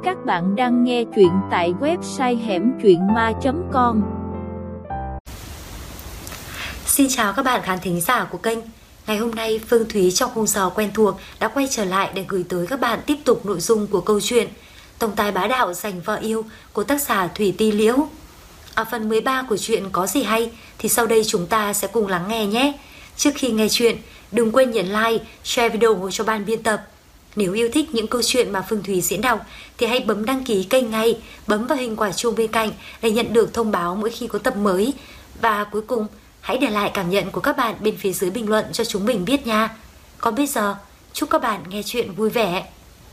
Các bạn đang nghe truyện tại website hẻmtruyện.ma.com. Xin chào các bạn khán thính giả của kênh. Ngày hôm nay Phương Thúy trong khung giờ quen thuộc đã quay trở lại để gửi tới các bạn tiếp tục nội dung của câu chuyện Tổng tài bá đạo giành vợ yêu của tác giả Thủy Ti Liễu. Ở phần 13 của chuyện có gì hay thì sau đây chúng ta sẽ cùng lắng nghe nhé. Trước khi nghe chuyện, đừng quên nhấn like, share video cho ban biên tập. Nếu yêu thích những câu chuyện mà Phương Thúy diễn đọc thì hãy bấm đăng ký kênh ngay, bấm vào hình quả chuông bên cạnh để nhận được thông báo mỗi khi có tập mới. Và cuối cùng, hãy để lại cảm nhận của các bạn bên phía dưới bình luận cho chúng mình biết nha. Còn bây giờ, chúc các bạn nghe chuyện vui vẻ.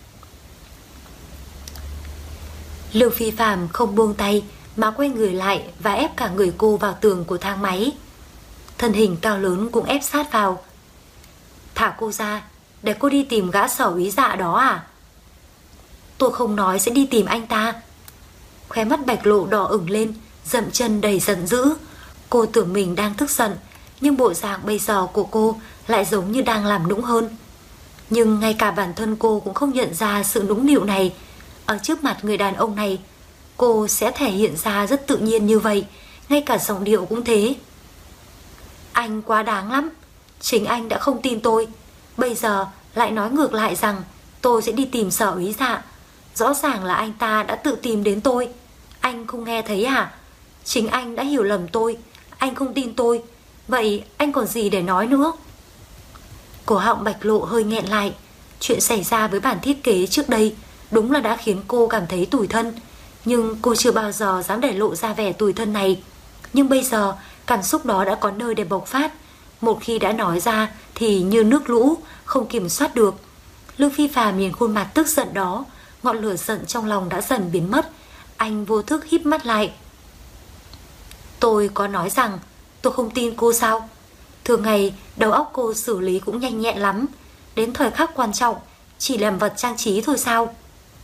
Lương Phi Phạm không buông tay mà quay người lại và ép cả người cô vào tường của thang máy. Thân hình cao lớn cũng ép sát vào. Thả cô ra, để cô đi tìm gã Sở Úy Dạ đó à? Tôi không nói sẽ đi tìm anh ta. Khóe mắt Bạch Lộ đỏ ửng lên, dậm chân đầy giận dữ. Cô tưởng mình đang tức giận, nhưng bộ dạng bây giờ của cô lại giống như đang làm nũng hơn. Nhưng ngay cả bản thân cô cũng không nhận ra sự nũng nịu này. Ở trước mặt người đàn ông này, cô sẽ thể hiện ra rất tự nhiên như vậy, ngay cả giọng điệu cũng thế. Anh quá đáng lắm. Chính anh đã không tin tôi, bây giờ lại nói ngược lại rằng tôi sẽ đi tìm Sở Úy Dạ. Rõ ràng là anh ta đã tự tìm đến tôi. Anh không nghe thấy à? Chính anh đã hiểu lầm tôi. Anh không tin tôi. Vậy anh còn gì để nói nữa? Cổ họng Bạch Lộ hơi nghẹn lại. Chuyện xảy ra với bản thiết kế trước đây đúng là đã khiến cô cảm thấy tủi thân. Nhưng cô chưa bao giờ dám để lộ ra vẻ tủi thân này. Nhưng bây giờ cảm xúc đó đã có nơi để bộc phát. Một khi đã nói ra thì như nước lũ, không kiểm soát được. Lương Phi Phạm nhìn khuôn mặt tức giận đó, ngọn lửa giận trong lòng đã dần biến mất. Anh vô thức híp mắt lại. Tôi có nói rằng tôi không tin cô sao? Thường ngày đầu óc cô xử lý cũng nhanh nhẹn lắm, đến thời khắc quan trọng chỉ làm vật trang trí thôi sao?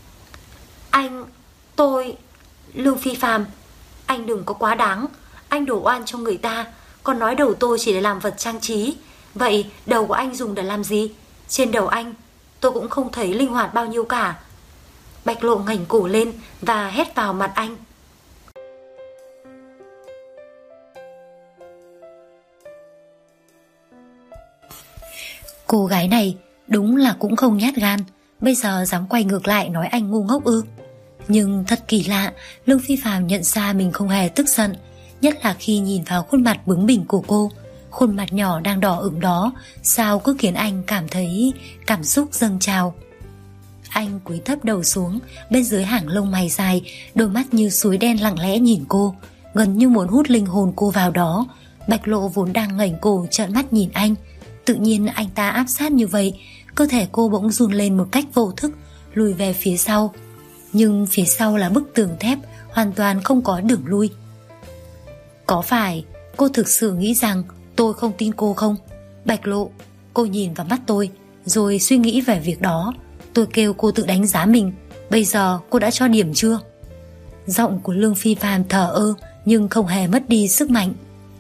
Lương Phi Phạm, anh đừng có quá đáng. Anh đổ oan cho người ta, còn nói đầu tôi chỉ để làm vật trang trí. Vậy đầu của anh dùng để làm gì? Trên đầu anh tôi cũng không thấy linh hoạt bao nhiêu cả. Bạch Lộ ngẩng cổ lên và hét vào mặt anh. Cô gái này đúng là cũng không nhát gan, bây giờ dám quay ngược lại nói anh ngu ngốc ư? Nhưng thật kỳ lạ, Lương Phi Phạm nhận ra mình không hề tức giận, nhất là khi nhìn vào khuôn mặt bướng bỉnh của cô. Khuôn mặt nhỏ đang đỏ ửng đó sao cứ khiến anh cảm thấy cảm xúc dâng trào. Anh cúi thấp đầu xuống, bên dưới hàng lông mày dài, đôi mắt như suối đen lặng lẽ nhìn cô, gần như muốn hút linh hồn cô vào đó. Bạch Lộ vốn đang ngẩng cổ trợn mắt nhìn anh, tự nhiên anh ta áp sát như vậy, cơ thể cô bỗng run lên một cách vô thức, lùi về phía sau. Nhưng phía sau là bức tường thép, hoàn toàn không có đường lui. Có phải cô thực sự nghĩ rằng tôi không tin cô không? Bạch Lộ, cô nhìn vào mắt tôi rồi suy nghĩ về việc đó. Tôi kêu cô tự đánh giá mình, bây giờ cô đã cho điểm chưa? Giọng của Lương Phi Phạm thờ ơ nhưng không hề mất đi sức mạnh.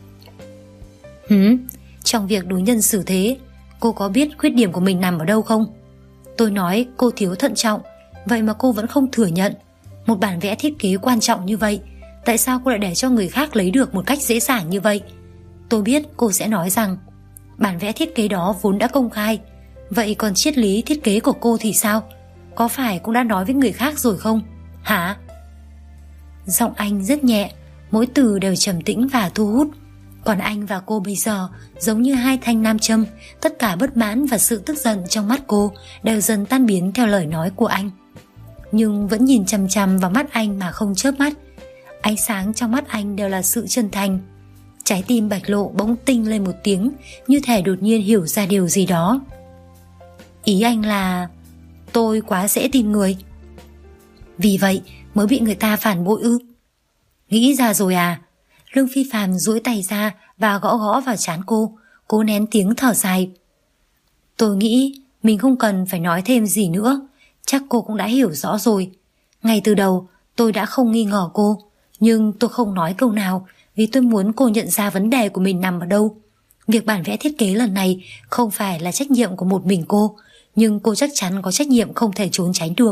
Trong việc đối nhân xử thế, cô có biết khuyết điểm của mình nằm ở đâu không? Tôi nói cô thiếu thận trọng, vậy mà cô vẫn không thừa nhận. Một bản vẽ thiết kế quan trọng như vậy, tại sao cô lại để cho người khác lấy được một cách dễ dàng như vậy? Tôi biết cô sẽ nói rằng bản vẽ thiết kế đó vốn đã công khai. Vậy còn triết lý thiết kế của cô thì sao? Có phải cũng đã nói với người khác rồi không? Hả? Giọng anh rất nhẹ, mỗi từ đều trầm tĩnh và thu hút. Còn anh và cô bây giờ giống như hai thanh nam châm. Tất cả bất mãn và sự tức giận trong mắt cô đều dần tan biến theo lời nói của anh. Nhưng vẫn nhìn chằm chằm vào mắt anh mà không chớp mắt. Ánh sáng trong mắt anh đều là sự chân thành. Trái tim Bạch Lộ bỗng tinh lên một tiếng, như thể đột nhiên hiểu ra điều gì đó. Ý anh là tôi quá dễ tin người, vì vậy mới bị người ta phản bội ư? Nghĩ ra rồi à? Lương Phi Phạm duỗi tay ra và gõ gõ vào trán cô, cố nén tiếng thở dài. Tôi nghĩ mình không cần phải nói thêm gì nữa, chắc cô cũng đã hiểu rõ rồi. Ngay từ đầu tôi đã không nghi ngờ cô, nhưng tôi không nói câu nào vì tôi muốn cô nhận ra vấn đề của mình nằm ở đâu. Việc bản vẽ thiết kế lần này không phải là trách nhiệm của một mình cô, nhưng cô chắc chắn có trách nhiệm không thể trốn tránh được.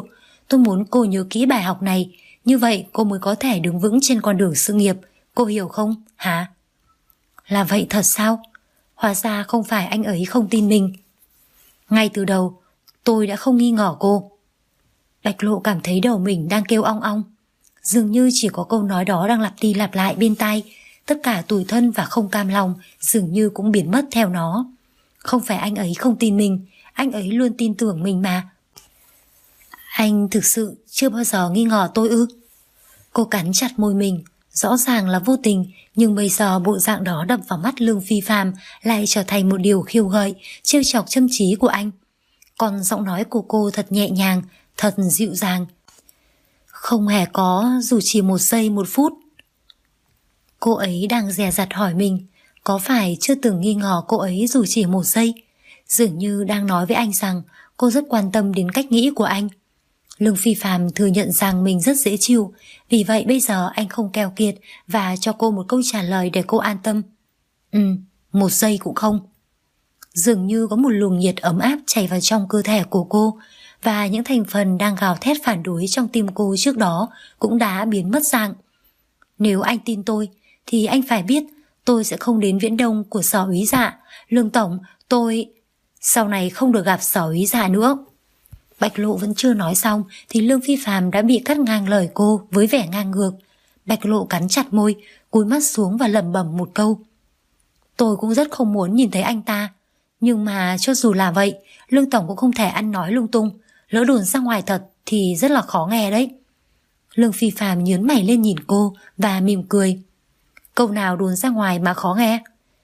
Tôi muốn cô nhớ kỹ bài học này, như vậy cô mới có thể đứng vững trên con đường sự nghiệp. Cô hiểu không, hả? Là vậy thật sao? Hóa ra không phải anh ấy không tin mình. Ngay từ đầu, tôi đã không nghi ngờ cô. Bạch Lộ cảm thấy đầu mình đang kêu ong ong. Dường như chỉ có câu nói đó đang lặp đi lặp lại bên tai. Tất cả tủi thân và không cam lòng dường như cũng biến mất theo nó. Không phải anh ấy không tin mình, anh ấy luôn tin tưởng mình mà. Anh thực sự chưa bao giờ nghi ngờ tôi ư? Cô cắn chặt môi mình, rõ ràng là vô tình, nhưng bây giờ bộ dạng đó đập vào mắt Lương Phi Phàm lại trở thành một điều khiêu gợi, trêu chọc châm trí của anh. Còn giọng nói của cô thật nhẹ nhàng, thật dịu dàng. Không hề có dù chỉ 1 giây 1 phút. Cô ấy đang dè dặt hỏi mình, có phải chưa từng nghi ngờ cô ấy dù chỉ 1 giây? Dường như đang nói với anh rằng cô rất quan tâm đến cách nghĩ của anh. Lương Phi Phàm thừa nhận rằng mình rất dễ chịu, vì vậy bây giờ anh không keo kiệt và cho cô một câu trả lời để cô an tâm. 1 giây cũng không. Dường như có một luồng nhiệt ấm áp chảy vào trong cơ thể của cô, và những thành phần đang gào thét phản đối trong tim cô trước đó cũng đã biến mất dạng. Nếu anh tin tôi, thì anh phải biết tôi sẽ không đến Viễn Đông của Sở Úy Dạ. Lương Tổng, tôi... Sau này không được gặp Sở Úy Dạ nữa. Bạch Lộ vẫn chưa nói xong thì Lương Phi Phàm đã bị cắt ngang lời cô với vẻ ngang ngược. Bạch Lộ cắn chặt môi, cúi mắt xuống và lẩm bẩm một câu. Tôi cũng rất không muốn nhìn thấy anh ta. Nhưng mà cho dù là vậy, Lương Tổng cũng không thể ăn nói lung tung. Lỡ đồn ra ngoài thật thì rất là khó nghe đấy. Lương Phi Phàm nhướng mày lên nhìn cô và mỉm cười. Câu nào đồn ra ngoài mà khó nghe?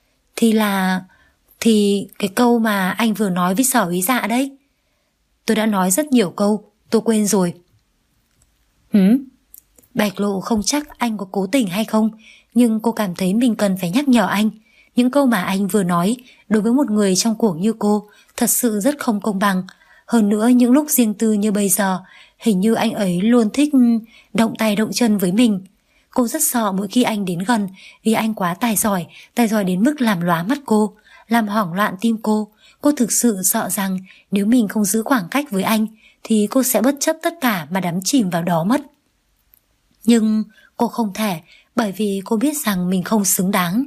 Thì cái câu mà anh vừa nói với Sở Úy Dạ đấy. Tôi đã nói rất nhiều câu, tôi quên rồi. Bạch Lộ không chắc anh có cố tình hay không, nhưng cô cảm thấy mình cần phải nhắc nhở anh. Những câu mà anh vừa nói đối với một người trong cuộc như cô thật sự rất không công bằng. Hơn nữa những lúc riêng tư như bây giờ, hình như anh ấy luôn thích động tay động chân với mình. Cô rất sợ mỗi khi anh đến gần, vì anh quá tài giỏi đến mức làm lóa mắt cô, làm hoảng loạn tim cô. Cô thực sự sợ rằng nếu mình không giữ khoảng cách với anh thì cô sẽ bất chấp tất cả mà đắm chìm vào đó mất. Nhưng cô không thể, bởi vì cô biết rằng mình không xứng đáng.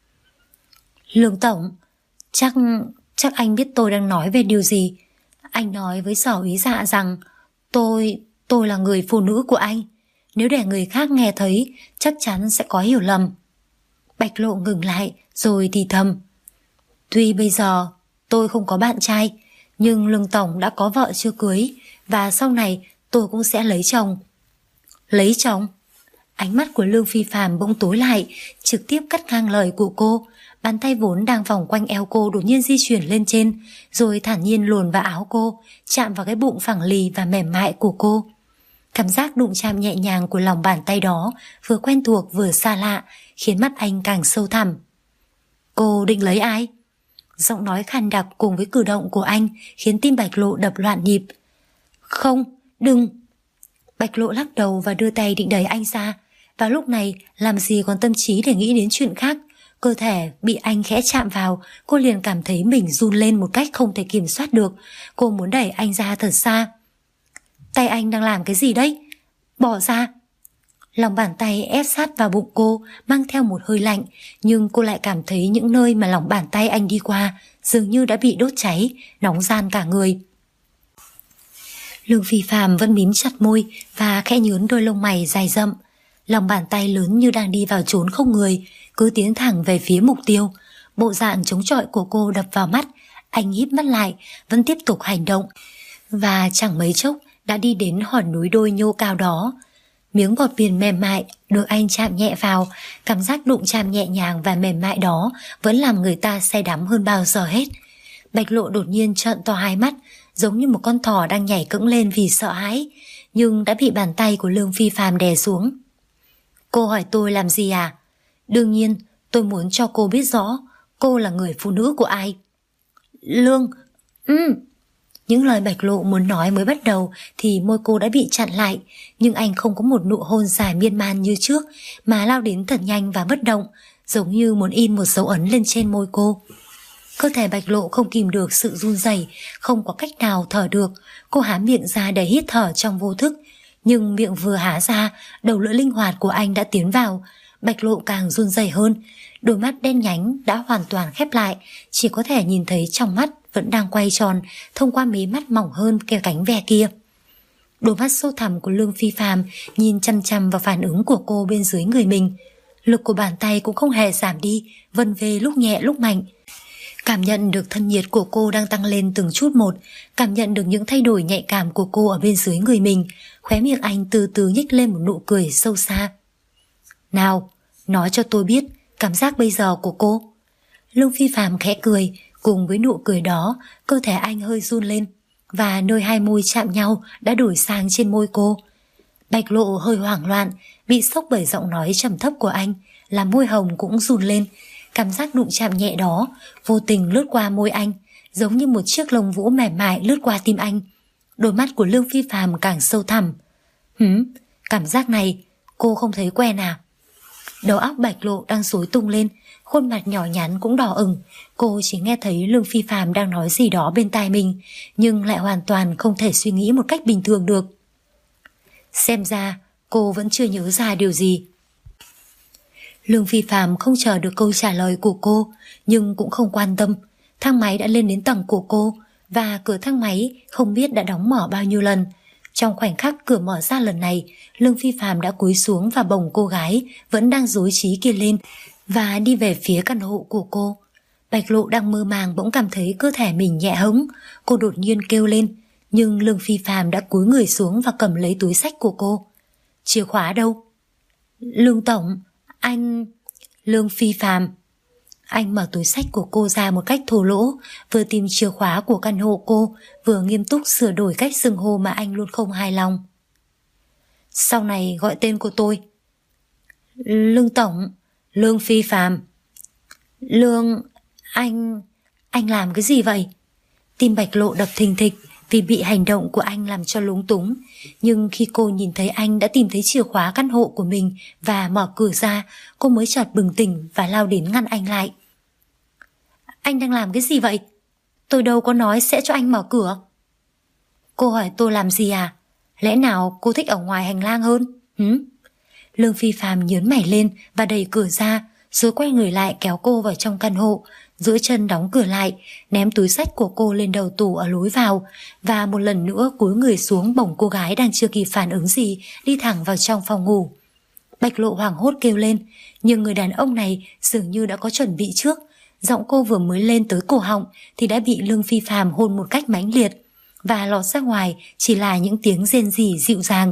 Lương Tổng, chắc anh biết tôi đang nói về điều gì. Anh nói với Sở Úy Dạ rằng tôi là người phụ nữ của anh. Nếu để người khác nghe thấy, chắc chắn sẽ có hiểu lầm. Bạch Lộ ngừng lại rồi thì thầm. Tuy bây giờ tôi không có bạn trai, nhưng Lương Tổng đã có vợ chưa cưới, và sau này tôi cũng sẽ lấy chồng. Lấy chồng? Ánh mắt của Lương Phi Phàm bỗng tối lại, trực tiếp cắt ngang lời của cô. Bàn tay vốn đang vòng quanh eo cô đột nhiên di chuyển lên trên, rồi thản nhiên luồn vào áo cô, chạm vào cái bụng phẳng lì và mềm mại của cô. Cảm giác đụng chạm nhẹ nhàng của lòng bàn tay đó vừa quen thuộc vừa xa lạ, khiến mắt anh càng sâu thẳm. Cô định lấy ai? Giọng nói khàn đặc cùng với cử động của anh khiến tim Bạch Lộ đập loạn nhịp. Không, đừng. Bạch Lộ lắc đầu và đưa tay định đẩy anh ra. Và lúc này làm gì còn tâm trí để nghĩ đến chuyện khác. Cơ thể bị anh khẽ chạm vào, cô liền cảm thấy mình run lên một cách không thể kiểm soát được. Cô muốn đẩy anh ra thật xa. Tay anh đang làm cái gì đấy? Bỏ ra. Lòng bàn tay ép sát vào bụng cô, mang theo một hơi lạnh, nhưng cô lại cảm thấy những nơi mà lòng bàn tay anh đi qua dường như đã bị đốt cháy, nóng ran cả người. Lương Phi Phàm vẫn mím chặt môi và khẽ nhướng đôi lông mày dài rậm. Lòng bàn tay lớn như đang đi vào chốn không người, cứ tiến thẳng về phía mục tiêu. Bộ dạng chống chọi của cô đập vào mắt, anh híp mắt lại, vẫn tiếp tục hành động. Và chẳng mấy chốc đã đi đến hòn núi đôi nhô cao đó. Miếng bọt biển mềm mại được anh chạm nhẹ vào, cảm giác đụng chạm nhẹ nhàng và mềm mại đó vẫn làm người ta say đắm hơn bao giờ hết. Bạch Lộ đột nhiên trợn to hai mắt, giống như một con thỏ đang nhảy cẫng lên vì sợ hãi, nhưng đã bị bàn tay của Lương Phi Phàm đè xuống. Cô hỏi tôi làm gì à? Đương nhiên, tôi muốn cho cô biết rõ cô là người phụ nữ của ai. Lương... Những lời Bạch Lộ muốn nói mới bắt đầu thì môi cô đã bị chặn lại, nhưng anh không có một nụ hôn dài miên man như trước, mà lao đến thật nhanh và bất động, giống như muốn in một dấu ấn lên trên môi cô. Cơ thể Bạch Lộ không kìm được sự run rẩy, không có cách nào thở được. Cô há miệng ra để hít thở trong vô thức, nhưng miệng vừa há ra, đầu lưỡi linh hoạt của anh đã tiến vào. Bạch Lộ càng run rẩy hơn, đôi mắt đen nhánh đã hoàn toàn khép lại, chỉ có thể nhìn thấy trong mắt vẫn đang quay tròn thông qua mí mắt mỏng hơn cái cánh ve kia. Đôi mắt sâu thẳm của Lương Phi Phàm nhìn chăm chăm vào phản ứng của cô bên dưới người mình. Lực của bàn tay cũng không hề giảm đi, vân về lúc nhẹ lúc mạnh. Cảm nhận được thân nhiệt của cô đang tăng lên từng chút một, cảm nhận được những thay đổi nhạy cảm của cô ở bên dưới người mình. Khóe miệng anh từ từ nhếch lên một nụ cười sâu xa. Nào, nói cho tôi biết cảm giác bây giờ của cô. Lương Phi Phàm khẽ cười, cùng với nụ cười đó, cơ thể anh hơi run lên, và nơi hai môi chạm nhau đã đổi sang trên môi cô. Bạch Lộ hơi hoảng loạn, bị sốc bởi giọng nói trầm thấp của anh, làm môi hồng cũng run lên. Cảm giác đụng chạm nhẹ đó vô tình lướt qua môi anh, giống như một chiếc lông vũ mềm mại lướt qua tim anh. Đôi mắt của Lương Phi Phàm càng sâu thẳm. Cảm giác này cô không thấy quen à? Đầu óc Bạch Lộ đang rối tung lên, khuôn mặt nhỏ nhắn cũng đỏ ửng. Cô chỉ nghe thấy Lương Phi Phàm đang nói gì đó bên tai mình, nhưng lại hoàn toàn không thể suy nghĩ một cách bình thường được. Xem ra cô vẫn chưa nhớ ra điều gì. Lương Phi Phàm không chờ được câu trả lời của cô, nhưng cũng không quan tâm. Thang máy đã lên đến tầng của cô, và cửa thang máy không biết đã đóng mở bao nhiêu lần. Trong khoảnh khắc cửa mở ra lần này, Lương Phi Phàm đã cúi xuống và bồng cô gái vẫn đang rối trí kia lên và đi về phía căn hộ của cô. Bạch Lộ đang mơ màng bỗng cảm thấy cơ thể mình nhẹ hẫng. Cô đột nhiên kêu lên, nhưng Lương Phi Phàm đã cúi người xuống và cầm lấy túi xách của cô. Chìa khóa đâu? Lương tổng, anh... Lương Phi Phàm. Anh mở túi xách của cô ra một cách thô lỗ, vừa tìm chìa khóa của căn hộ cô, vừa nghiêm túc sửa đổi cách xưng hô mà anh luôn không hài lòng. Sau này gọi tên của tôi. Lương tổng, Lương Phi Phàm. Lương... Anh làm cái gì vậy? Tim Bạch Lộ đập thình thịch vì bị hành động của anh làm cho lúng túng. Nhưng khi cô nhìn thấy anh đã tìm thấy chìa khóa căn hộ của mình và mở cửa ra, cô mới chợt bừng tỉnh và lao đến ngăn anh lại. Anh đang làm cái gì vậy? Tôi đâu có nói sẽ cho anh mở cửa. Cô hỏi tôi làm gì à? Lẽ nào cô thích ở ngoài hành lang hơn? Lương Phi Phàm nhớn mày lên và đẩy cửa ra, rồi quay người lại kéo cô vào trong căn hộ, duỗi chân đóng cửa lại, ném túi xách của cô lên đầu tủ ở lối vào, và một lần nữa cúi người xuống bổng cô gái đang chưa kịp phản ứng gì, đi thẳng vào trong phòng ngủ. Bạch Lộ hoảng hốt kêu lên, nhưng người đàn ông này dường như đã có chuẩn bị trước. Giọng cô vừa mới lên tới cổ họng thì đã bị Lương Phi Phàm hôn một cách mãnh liệt, và lọt ra ngoài chỉ là những tiếng rên rỉ dịu dàng.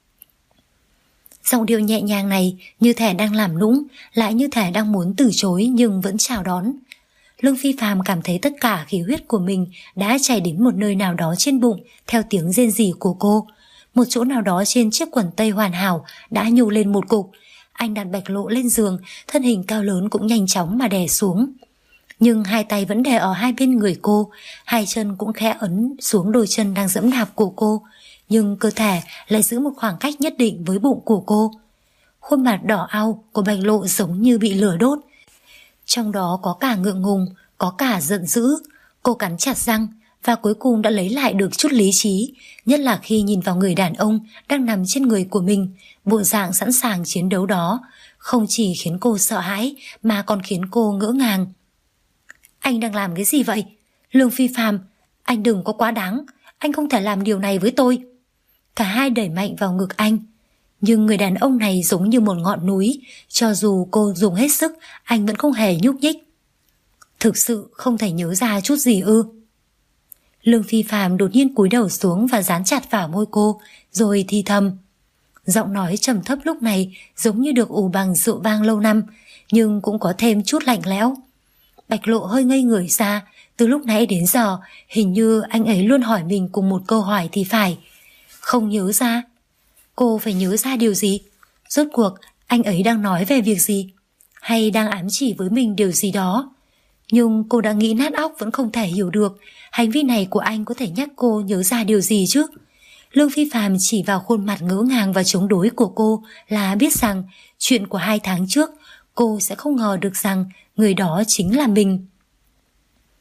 Giọng điệu nhẹ nhàng này như thể đang làm nũng, lại như thể đang muốn từ chối nhưng vẫn chào đón. Lương Phi Phàm cảm thấy tất cả khí huyết của mình đã chảy đến một nơi nào đó trên bụng theo tiếng rên rỉ của cô. Một chỗ nào đó trên chiếc quần tây hoàn hảo đã nhô lên một cục. Anh đặt Bạch Lộ lên giường, thân hình cao lớn cũng nhanh chóng mà đè xuống. Nhưng hai tay vẫn đè ở hai bên người cô, hai chân cũng khẽ ấn xuống đôi chân đang giẫm đạp của cô, nhưng cơ thể lại giữ một khoảng cách nhất định với bụng của cô. Khuôn mặt đỏ au của Bạch Lộ giống như bị lửa đốt. Trong đó có cả ngượng ngùng, có cả giận dữ. Cô cắn chặt răng và cuối cùng đã lấy lại được chút lý trí, nhất là khi nhìn vào người đàn ông đang nằm trên người của mình. Bộ dạng sẵn sàng chiến đấu đó không chỉ khiến cô sợ hãi mà còn khiến cô ngỡ ngàng. Anh đang làm cái gì vậy? Lương Phi Phàm, anh đừng có quá đáng, anh không thể làm điều này với tôi. Cả hai đẩy mạnh vào ngực anh. Nhưng người đàn ông này giống như một ngọn núi, cho dù cô dùng hết sức, anh vẫn không hề nhúc nhích. Thực sự không thể nhớ ra chút gì ư? Lương Phi Phàm đột nhiên cúi đầu xuống và dán chặt vào môi cô, rồi thì thầm. Giọng nói trầm thấp lúc này giống như được ủ bằng rượu vang lâu năm, nhưng cũng có thêm chút lạnh lẽo. Bạch Lộ hơi ngây người ra, từ lúc nãy đến giờ hình như anh ấy luôn hỏi mình cùng một câu hỏi thì phải. Không nhớ ra. Cô phải nhớ ra điều gì? Rốt cuộc anh ấy đang nói về việc gì? Hay đang ám chỉ với mình điều gì đó? Nhưng cô đã nghĩ nát óc vẫn không thể hiểu được hành vi này của anh có thể nhắc cô nhớ ra điều gì chứ. Lương Phi Phàm chỉ vào khuôn mặt ngỡ ngàng và chống đối của cô là biết rằng chuyện của 2 tháng trước cô sẽ không ngờ được rằng người đó chính là mình.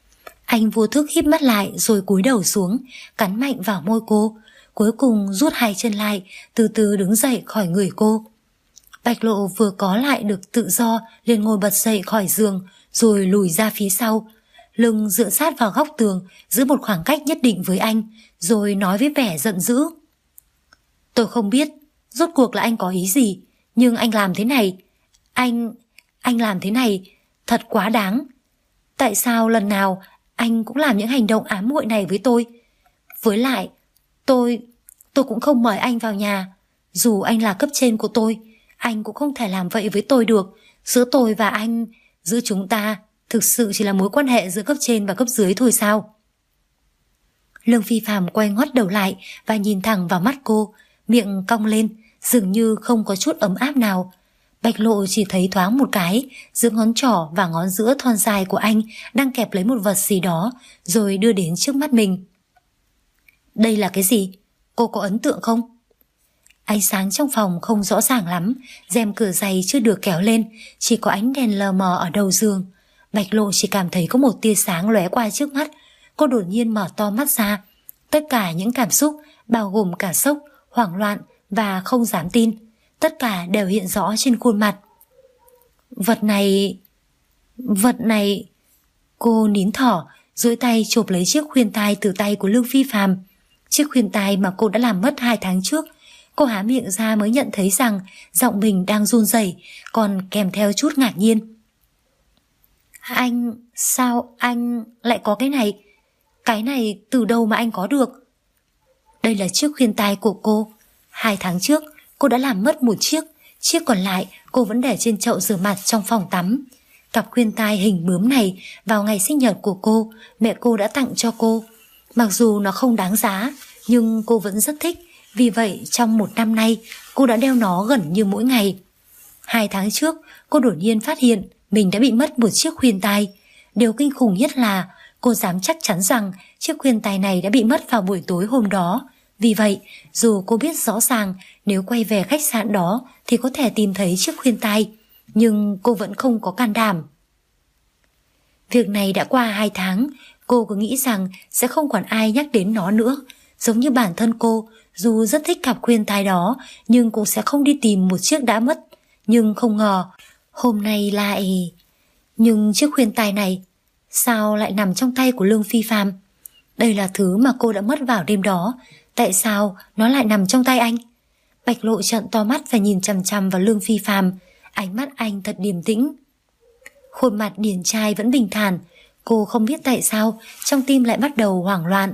Anh vô thức híp mắt lại rồi cúi đầu xuống, cắn mạnh vào môi cô, cuối cùng rút hai chân lại, từ từ đứng dậy khỏi người cô. Bạch Lộ vừa có lại được tự do liền ngồi bật dậy khỏi giường rồi lùi ra phía sau, lưng dựa sát vào góc tường, giữ một khoảng cách nhất định với anh, rồi nói với vẻ giận dữ: Tôi không biết rốt cuộc là anh có ý gì, nhưng anh làm thế này, anh làm thế này thật quá đáng. Tại sao lần nào anh cũng làm những hành động ám muội này với tôi? Với lại, tôi cũng không mời anh vào nhà. Dù anh là cấp trên của tôi, anh cũng không thể làm vậy với tôi được. Giữa tôi và anh, giữa chúng ta thực sự chỉ là mối quan hệ giữa cấp trên và cấp dưới thôi sao? Lương Phi Phạm quay ngoắt đầu lại và nhìn thẳng vào mắt cô, miệng cong lên, dường như không có chút ấm áp nào. Bạch Lộ chỉ thấy thoáng một cái, giữa ngón trỏ và ngón giữa thon dài của anh đang kẹp lấy một vật gì đó, rồi đưa đến trước mắt mình. Đây là cái gì? Cô có ấn tượng không? Ánh sáng trong phòng không rõ ràng lắm, rèm cửa dày chưa được kéo lên, chỉ có ánh đèn lờ mờ ở đầu giường. Bạch Lộ chỉ cảm thấy có một tia sáng lóe qua trước mắt. Cô đột nhiên mở to mắt ra. Tất cả những cảm xúc, bao gồm cả sốc, hoảng loạn và không dám tin, tất cả đều hiện rõ trên khuôn mặt. Vật này... Cô nín thở, duỗi tay chộp lấy chiếc khuyên tai từ tay của Lương Phi Phạm. Chiếc khuyên tai mà cô đã làm mất 2 tháng trước. Cô há miệng ra mới nhận thấy rằng giọng mình đang run rẩy, còn kèm theo chút ngạc nhiên. Sao anh lại có cái này? Cái này từ đâu mà anh có được? Đây là chiếc khuyên tai của cô. 2 tháng trước cô đã làm mất một chiếc, chiếc còn lại cô vẫn để trên chậu rửa mặt trong phòng tắm. Cặp khuyên tai hình bướm này vào ngày sinh nhật của cô, mẹ cô đã tặng cho cô. Mặc dù nó không đáng giá, nhưng cô vẫn rất thích. Vì vậy trong 1 năm nay cô đã đeo nó gần như mỗi ngày. 2 tháng trước cô đột nhiên phát hiện mình đã bị mất một chiếc khuyên tai. Điều kinh khủng nhất là cô dám chắc chắn rằng chiếc khuyên tai này đã bị mất vào buổi tối hôm đó. Vì vậy dù cô biết rõ ràng nếu quay về khách sạn đó thì có thể tìm thấy chiếc khuyên tai, nhưng cô vẫn không có can đảm. Việc này đã qua 2 tháng, cô cứ nghĩ rằng sẽ không còn ai nhắc đến nó nữa. Giống như bản thân cô, dù rất thích cặp khuyên tai đó, nhưng cũng sẽ không đi tìm một chiếc đã mất. Nhưng không ngờ, hôm nay lại... Nhưng chiếc khuyên tai này, sao lại nằm trong tay của Lương Phi Phạm? Đây là thứ mà cô đã mất vào đêm đó. Tại sao nó lại nằm trong tay anh? Bạch Lộ trợn to mắt và nhìn chằm chằm vào Lương Phi Phạm. Ánh mắt anh thật điềm tĩnh. Khuôn mặt điển trai vẫn bình thản. Cô không biết tại sao trong tim lại bắt đầu hoảng loạn.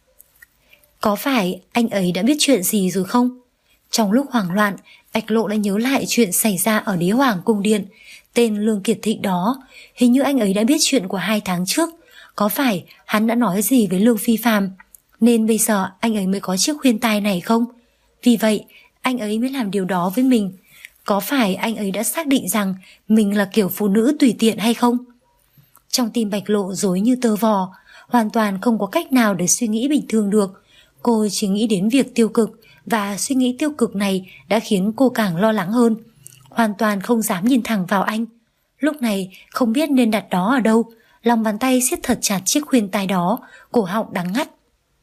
Có phải anh ấy đã biết chuyện gì rồi không? Trong lúc hoảng loạn, Bạch Lộ đã nhớ lại chuyện xảy ra ở Đế Hoàng Cung Điện. Tên Lương Kiệt Thịnh đó, hình như anh ấy đã biết chuyện của 2 tháng trước. Có phải hắn đã nói gì với Lương Phi Phạm, nên bây giờ anh ấy mới có chiếc khuyên tai này không? Vì vậy anh ấy mới làm điều đó với mình. Có phải anh ấy đã xác định rằng mình là kiểu phụ nữ tùy tiện hay không? Trong tim Bạch Lộ rối như tơ vò, hoàn toàn không có cách nào để suy nghĩ bình thường được. Cô chỉ nghĩ đến việc tiêu cực, và suy nghĩ tiêu cực này đã khiến cô càng lo lắng hơn. Hoàn toàn không dám nhìn thẳng vào anh. Lúc này không biết nên đặt đó ở đâu. Lòng bàn tay siết thật chặt chiếc khuyên tai đó, cổ họng đắng ngắt.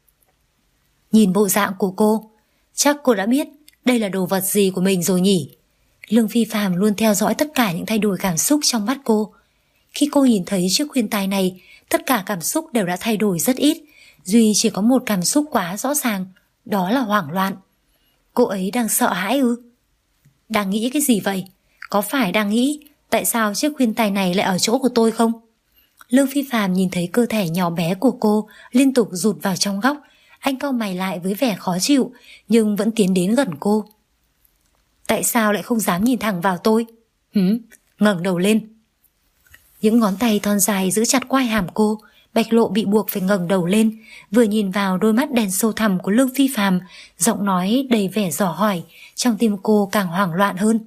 Nhìn bộ dạng của cô, chắc cô đã biết đây là đồ vật gì của mình rồi nhỉ? Lương Phi Phạm luôn theo dõi tất cả những thay đổi cảm xúc trong mắt cô. Khi cô nhìn thấy chiếc khuyên tai này, tất cả cảm xúc đều đã thay đổi rất ít. Duy chỉ có một cảm xúc quá rõ ràng, đó là hoảng loạn. Cô ấy đang sợ hãi ư? Đang nghĩ cái gì vậy? Có phải đang nghĩ tại sao chiếc khuyên tai này lại ở chỗ của tôi không? Lương Phi Phạm nhìn thấy cơ thể nhỏ bé của cô liên tục rụt vào trong góc. Anh cau mày lại với vẻ khó chịu, nhưng vẫn tiến đến gần cô. Tại sao lại không dám nhìn thẳng vào tôi? Ngẩng đầu lên. Những ngón tay thon dài giữ chặt quai hàm cô. Bạch Lộ bị buộc phải ngẩng đầu lên, vừa nhìn vào đôi mắt đen sâu thẳm của Lương Phi Phạm, giọng nói đầy vẻ dò hỏi. Trong tim cô càng hoảng loạn hơn.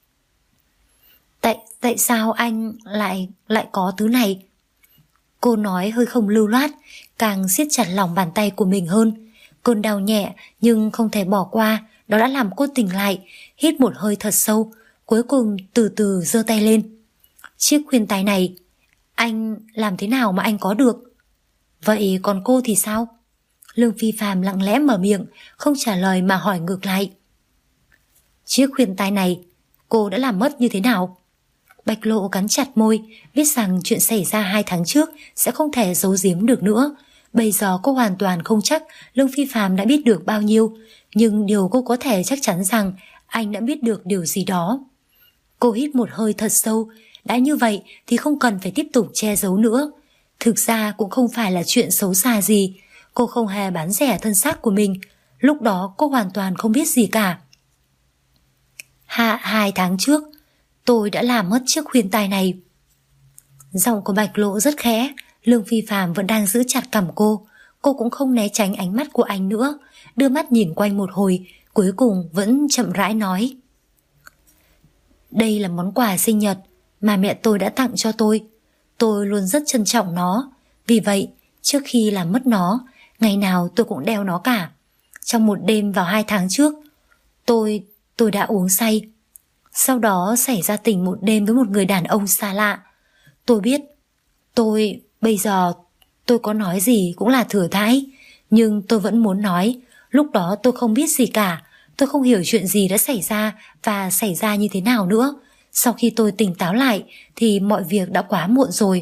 Tại sao anh lại có thứ này? Cô nói hơi không lưu loát, càng siết chặt lòng bàn tay của mình hơn. Cơn đau nhẹ nhưng không thể bỏ qua, đó đã làm cô tỉnh lại, hít một hơi thật sâu, cuối cùng từ từ giơ tay lên. Chiếc khuyên tai này, anh làm thế nào mà anh có được? Vậy còn cô thì sao? Lương Phi Phàm lặng lẽ mở miệng, không trả lời mà hỏi ngược lại. Chiếc khuyên tai này cô đã làm mất như thế nào? Bạch Lộ cắn chặt môi, biết rằng chuyện xảy ra 2 tháng trước sẽ không thể giấu giếm được nữa. Bây giờ cô hoàn toàn không chắc Lương Phi Phàm đã biết được bao nhiêu, nhưng điều cô có thể chắc chắn rằng anh đã biết được điều gì đó. Cô hít một hơi thật sâu, đã như vậy thì không cần phải tiếp tục che giấu nữa. Thực ra cũng không phải là chuyện xấu xa gì, cô không hề bán rẻ thân xác của mình. Lúc đó cô hoàn toàn không biết gì cả. 2 tháng trước, tôi đã làm mất chiếc khuyên tai này. Giọng của Bạch Lộ rất khẽ, Lương Phi Phàm vẫn đang giữ chặt cằm cô. Cô cũng không né tránh ánh mắt của anh nữa, đưa mắt nhìn quanh một hồi, cuối cùng vẫn chậm rãi nói. Đây là món quà sinh nhật mà mẹ tôi đã tặng cho tôi. Tôi luôn rất trân trọng nó. Vì vậy, trước khi làm mất nó, ngày nào tôi cũng đeo nó cả. Trong một đêm vào 2 tháng trước, tôi đã uống say. Sau đó xảy ra tình một đêm với một người đàn ông xa lạ. Tôi biết, bây giờ tôi có nói gì cũng là thừa thãi, nhưng tôi vẫn muốn nói. Lúc đó tôi không biết gì cả, tôi không hiểu chuyện gì đã xảy ra và xảy ra như thế nào nữa. Sau khi tôi tỉnh táo lại thì mọi việc đã quá muộn rồi.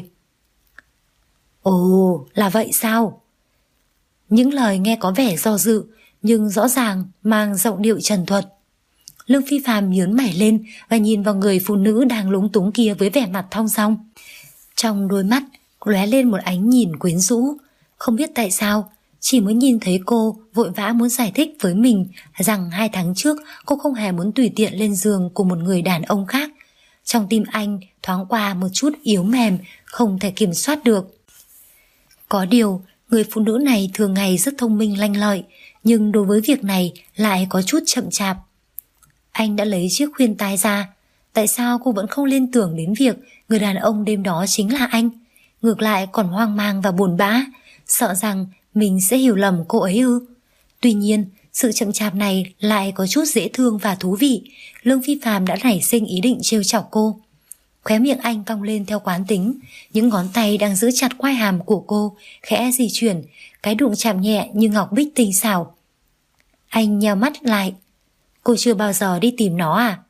Ồ, là vậy sao? Những lời nghe có vẻ do dự, nhưng rõ ràng mang giọng điệu trần thuật. Lương Phi Phàm nhướng mày lên và nhìn vào người phụ nữ đang lúng túng kia với vẻ mặt thong dong. Trong đôi mắt lóe lên một ánh nhìn quyến rũ. Không biết tại sao, chỉ mới nhìn thấy cô vội vã muốn giải thích với mình rằng 2 tháng trước cô không hề muốn tùy tiện lên giường của một người đàn ông khác. Trong tim anh thoáng qua một chút yếu mềm, không thể kiểm soát được. Có điều, người phụ nữ này thường ngày rất thông minh lanh lợi, nhưng đối với việc này lại có chút chậm chạp. Anh đã lấy chiếc khuyên tai ra, tại sao cô vẫn không liên tưởng đến việc người đàn ông đêm đó chính là anh? Ngược lại còn hoang mang và buồn bã, sợ rằng mình sẽ hiểu lầm cô ấy ư? Tuy nhiên, sự chậm chạp này lại có chút dễ thương và thú vị. Lương Phi Phàm đã nảy sinh ý định trêu chọc cô. Khóe miệng anh cong lên theo quán tính, những ngón tay đang giữ chặt quai hàm của cô khẽ di chuyển, cái đụng chạm nhẹ như ngọc bích tinh xảo. Anh nheo mắt lại. Cô chưa bao giờ đi tìm nó à?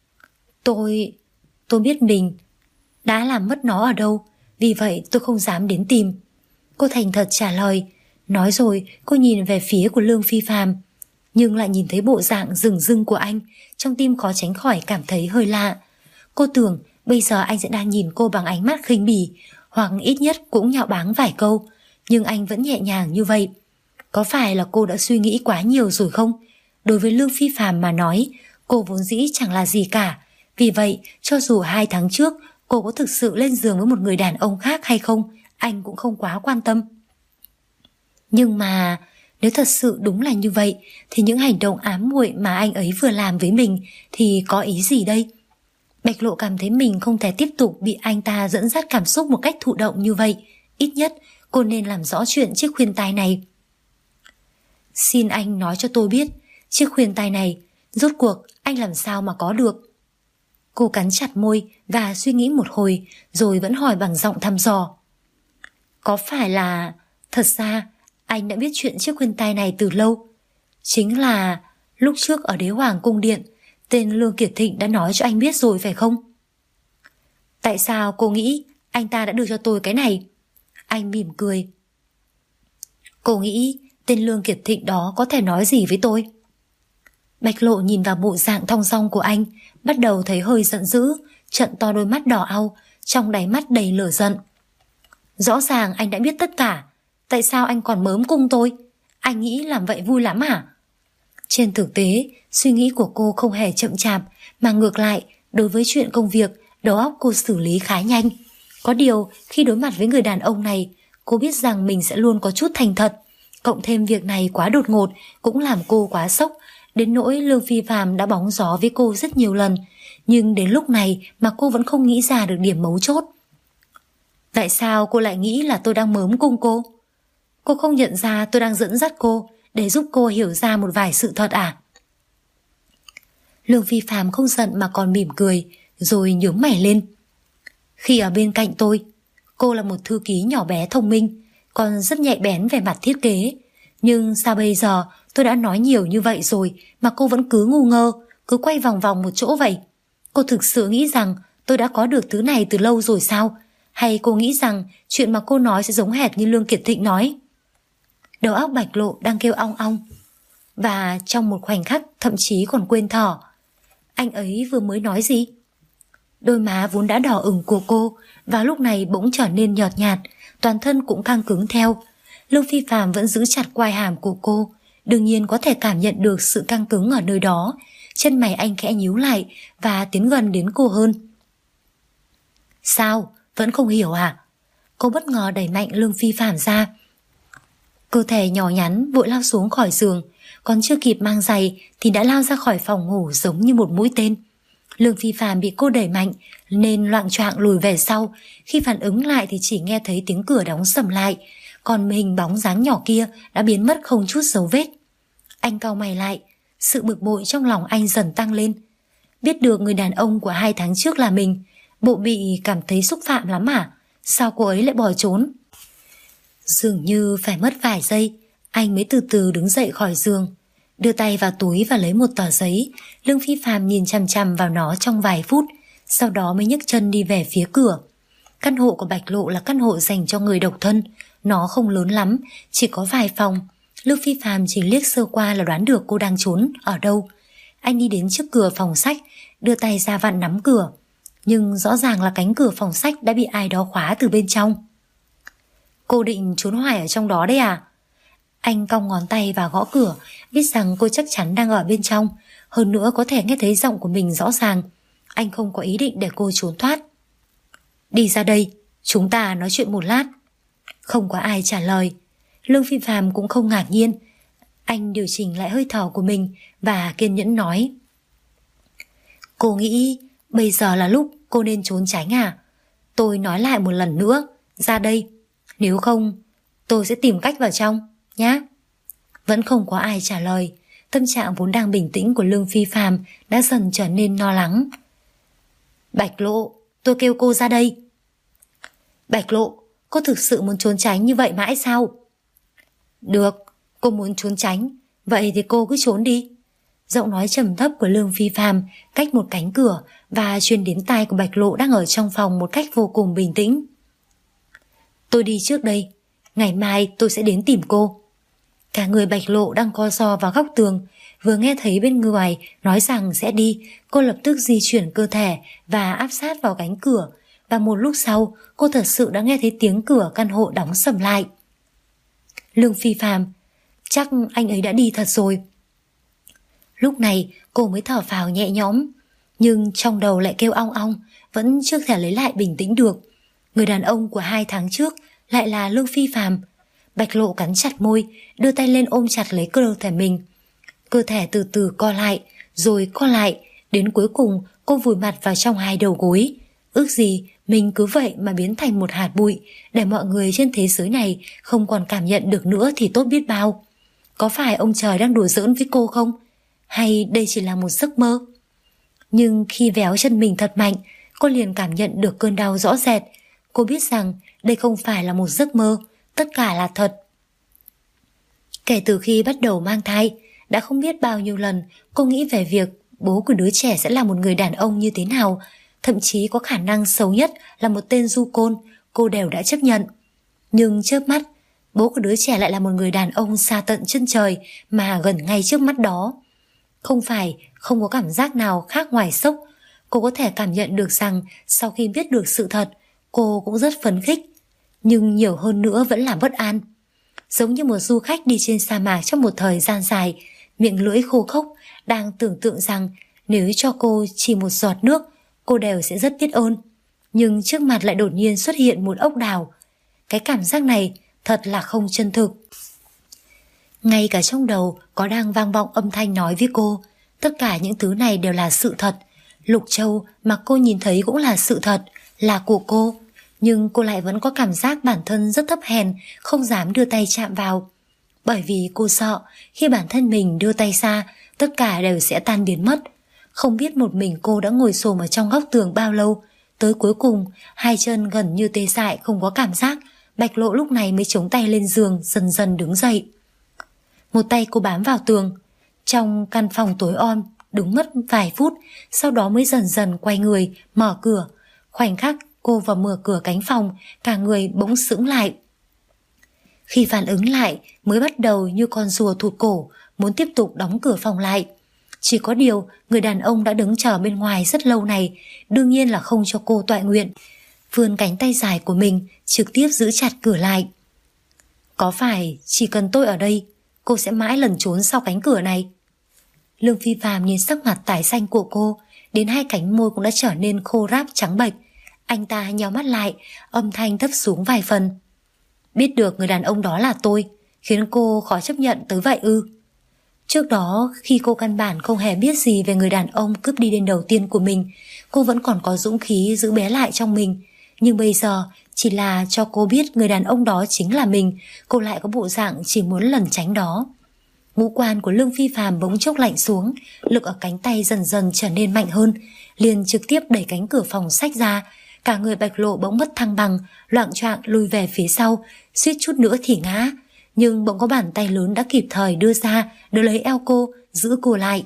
Tôi biết mình đã làm mất nó ở đâu, vì vậy tôi không dám đến tìm. Cô thành thật trả lời. Nói rồi cô nhìn về phía của Lương Phi Phàm, nhưng lại nhìn thấy bộ dạng rừng rưng của anh, trong tim khó tránh khỏi cảm thấy hơi lạ. Cô tưởng bây giờ anh sẽ đang nhìn cô bằng ánh mắt khinh bỉ, hoặc ít nhất cũng nhạo báng vài câu, nhưng anh vẫn nhẹ nhàng như vậy. Có phải là cô đã suy nghĩ quá nhiều rồi không? Đối với Lương Phi Phàm mà nói, cô vốn dĩ chẳng là gì cả. Vì vậy, cho dù 2 tháng trước cô có thực sự lên giường với một người đàn ông khác hay không, anh cũng không quá quan tâm. Nhưng mà nếu thật sự đúng là như vậy, thì những hành động ám muội mà anh ấy vừa làm với mình thì có ý gì đây? Bạch Lộ cảm thấy mình không thể tiếp tục bị anh ta dẫn dắt cảm xúc một cách thụ động như vậy. Ít nhất cô nên làm rõ chuyện chiếc khuyên tai này. Xin anh nói cho tôi biết, chiếc khuyên tai này rốt cuộc anh làm sao mà có được? Cô cắn chặt môi và suy nghĩ một hồi, rồi vẫn hỏi bằng giọng thăm dò. Có phải là thật ra anh đã biết chuyện chiếc khuyên tai này từ lâu? Chính là lúc trước ở Đế Hoàng Cung Điện, tên Lương Kiệt Thịnh đã nói cho anh biết rồi phải không? Tại sao cô nghĩ anh ta đã đưa cho tôi cái này? Anh mỉm cười. Cô nghĩ tên Lương Kiệt Thịnh đó có thể nói gì với tôi? Bạch Lộ nhìn vào bộ dạng thong dong của anh, bắt đầu thấy hơi giận dữ, trợn to đôi mắt đỏ au, trong đáy mắt đầy lửa giận. Rõ ràng anh đã biết tất cả, tại sao anh còn mớm cung tôi? Anh nghĩ làm vậy vui lắm à? Trên thực tế, suy nghĩ của cô không hề chậm chạp, mà ngược lại, đối với chuyện công việc, đầu óc cô xử lý khá nhanh. Có điều, khi đối mặt với người đàn ông này, cô biết rằng mình sẽ luôn có chút thành thật. Cộng thêm việc này quá đột ngột cũng làm cô quá sốc, đến nỗi Lương Phi Phàm đã bóng gió với cô rất nhiều lần, nhưng đến lúc này mà cô vẫn không nghĩ ra được điểm mấu chốt. Tại sao cô lại nghĩ là tôi đang mớm cung cô? Cô không nhận ra tôi đang dẫn dắt cô để giúp cô hiểu ra một vài sự thật à? Lương Phi Phàm không giận mà còn mỉm cười, rồi nhướng mày lên. Khi ở bên cạnh tôi, cô là một thư ký nhỏ bé thông minh, Con rất nhạy bén về mặt thiết kế. Nhưng sao bây giờ tôi đã nói nhiều như vậy rồi mà cô vẫn cứ ngu ngơ, cứ quay vòng vòng một chỗ vậy? Cô thực sự nghĩ rằng tôi đã có được thứ này từ lâu rồi sao? Hay cô nghĩ rằng chuyện mà cô nói sẽ giống hệt như Lương Kiệt Thịnh nói? Đầu óc Bạch Lộ đang kêu ong ong, và trong một khoảnh khắc thậm chí còn quên thở. Anh ấy vừa mới nói gì? Đôi má vốn đã đỏ ửng của cô và lúc này bỗng trở nên nhợt nhạt, toàn thân cũng căng cứng theo. Lương Phi Phạm vẫn giữ chặt quai hàm của cô, đương nhiên có thể cảm nhận được sự căng cứng ở nơi đó. Chân mày anh khẽ nhíu lại và tiến gần đến cô hơn. Sao? Vẫn không hiểu à? Cô bất ngờ đẩy mạnh Lương Phi Phạm ra. Cơ thể nhỏ nhắn vội lao xuống khỏi giường, còn chưa kịp mang giày thì đã lao ra khỏi phòng ngủ giống như một mũi tên. Lương Phi Phạm bị cô đẩy mạnh nên loạng choạng lùi về sau. Khi phản ứng lại thì chỉ nghe thấy tiếng cửa đóng sầm lại, còn hình bóng dáng nhỏ kia đã biến mất không chút dấu vết. Anh cau mày lại, sự bực bội trong lòng anh dần tăng lên. Biết được người đàn ông của 2 tháng trước là mình, bộ bị cảm thấy xúc phạm lắm à? Sao cô ấy lại bỏ trốn? Dường như phải mất vài giây, anh mới từ từ đứng dậy khỏi giường, đưa tay vào túi và lấy một tờ giấy. Lương Phi Phạm nhìn chằm chằm vào nó trong vài phút, sau đó mới nhấc chân đi về phía cửa. Căn hộ của Bạch Lộ là căn hộ dành cho người độc thân. Nó không lớn lắm, chỉ có vài phòng. Lương Phi Phạm chỉ liếc sơ qua là đoán được cô đang trốn ở đâu. Anh đi đến trước cửa phòng sách, đưa tay ra vặn nắm cửa, nhưng rõ ràng là cánh cửa phòng sách đã bị ai đó khóa từ bên trong. Cô định trốn hoài ở trong đó đấy à? Anh cong ngón tay vào gõ cửa, biết rằng cô chắc chắn đang ở bên trong, hơn nữa có thể nghe thấy giọng của mình rõ ràng. Anh không có ý định để cô trốn thoát. Đi ra đây, chúng ta nói chuyện một lát. Không có ai trả lời. Lương Phi Phạm cũng không ngạc nhiên. Anh điều chỉnh lại hơi thở của mình và kiên nhẫn nói. Cô nghĩ bây giờ là lúc cô nên trốn tránh à? Tôi nói lại một lần nữa, ra đây. Nếu không, tôi sẽ tìm cách vào trong, nhá. Vẫn không có ai trả lời. Tâm trạng vốn đang bình tĩnh của Lương Phi Phạm đã dần trở nên lo lắng. Bạch Lộ, tôi kêu cô ra đây. Bạch Lộ, cô thực sự muốn trốn tránh như vậy mãi sao? Được, cô muốn trốn tránh, vậy thì cô cứ trốn đi. Giọng nói trầm thấp của Lương Phi Phạm cách một cánh cửa và truyền đến tai của Bạch Lộ đang ở trong phòng một cách vô cùng bình tĩnh. Tôi đi trước đây, ngày mai tôi sẽ đến tìm cô. Cả người Bạch Lộ đang co ro vào góc tường, vừa nghe thấy bên ngoài nói rằng sẽ đi, cô lập tức di chuyển cơ thể và áp sát vào cánh cửa, và một lúc sau cô thật sự đã nghe thấy tiếng cửa căn hộ đóng sầm lại. Lương Phi Phạm, chắc anh ấy đã đi thật rồi. Lúc này cô mới thở phào nhẹ nhõm, nhưng trong đầu lại kêu ong ong, vẫn chưa thể lấy lại bình tĩnh được. Người đàn ông của 2 tháng trước lại là Lương Phi Phạm. Bạch Lộ cắn chặt môi, đưa tay lên ôm chặt lấy cơ thể mình. Cơ thể từ từ co lại, rồi co lại, đến cuối cùng cô vùi mặt vào trong 2 đầu gối. Ước gì mình cứ vậy mà biến thành một hạt bụi, để mọi người trên thế giới này không còn cảm nhận được nữa thì tốt biết bao. Có phải ông trời đang đùa giỡn với cô không? Hay đây chỉ là một giấc mơ? Nhưng khi véo chân mình thật mạnh, cô liền cảm nhận được cơn đau rõ rệt. Cô biết rằng đây không phải là một giấc mơ, tất cả là thật. Kể từ khi bắt đầu mang thai, đã không biết bao nhiêu lần cô nghĩ về việc bố của đứa trẻ sẽ là một người đàn ông như thế nào. Thậm chí có khả năng xấu nhất là một tên du côn, cô đều đã chấp nhận. Nhưng chớp mắt, bố của đứa trẻ lại là một người đàn ông xa tận chân trời mà gần ngay trước mắt đó. Không phải không có cảm giác nào khác ngoài sốc. Cô có thể cảm nhận được rằng sau khi biết được sự thật, cô cũng rất phấn khích. Nhưng nhiều hơn nữa vẫn là bất an. Giống như một du khách đi trên sa mạc trong một thời gian dài, miệng lưỡi khô khốc, đang tưởng tượng rằng nếu cho cô chỉ một giọt nước, cô đều sẽ rất biết ơn. Nhưng trước mặt lại đột nhiên xuất hiện một ốc đào. Cái cảm giác này thật là không chân thực. Ngay cả trong đầu có đang vang vọng âm thanh nói với cô, tất cả những thứ này đều là sự thật. Lục Châu mà cô nhìn thấy cũng là sự thật, là của cô. Nhưng cô lại vẫn có cảm giác bản thân rất thấp hèn, không dám đưa tay chạm vào. Bởi vì cô sợ khi bản thân mình đưa tay ra, tất cả đều sẽ tan biến mất. Không biết một mình cô đã ngồi xổm ở trong góc tường bao lâu, tới cuối cùng 2 chân gần như tê dại không có cảm giác, Bạch Lộ lúc này mới chống tay lên giường, dần dần đứng dậy. Một tay cô bám vào tường. Trong căn phòng tối om đứng mất vài phút, sau đó mới dần dần quay người mở cửa. Khoảnh khắc cô vừa mở cửa cánh phòng, cả người bỗng sững lại. Khi phản ứng lại mới bắt đầu như con rùa thụt cổ, muốn tiếp tục đóng cửa phòng lại. Chỉ có điều người đàn ông đã đứng chờ bên ngoài rất lâu này, đương nhiên là không cho cô tọa nguyện. Vươn cánh tay dài của mình trực tiếp giữ chặt cửa lại. Có phải chỉ cần tôi ở đây, cô sẽ mãi lẩn trốn sau cánh cửa này? Lương Phi Phàm nhìn sắc mặt tái xanh của cô, đến hai cánh môi cũng đã trở nên khô ráp trắng bệch. Anh ta nhíu mắt lại, âm thanh thấp xuống vài phần. Biết được người đàn ông đó là tôi, khiến cô khó chấp nhận tới vậy ư? Trước đó khi cô căn bản không hề biết gì về người đàn ông cướp đi đêm đầu tiên của mình, cô vẫn còn có dũng khí giữ bé lại trong mình. Nhưng bây giờ chỉ là cho cô biết người đàn ông đó chính là mình, cô lại có bộ dạng chỉ muốn lẩn tránh đó. Ngũ quan của Lương Phi Phàm bỗng chốc lạnh xuống, lực ở cánh tay dần dần trở nên mạnh hơn, liền trực tiếp đẩy cánh cửa phòng xách ra. Cả người Bạch Lộ bỗng mất thăng bằng, loạng choạng lùi về phía sau, suýt chút nữa thì ngã. Nhưng bỗng có bàn tay lớn đã kịp thời đưa ra, đỡ lấy eo cô, giữ cô lại.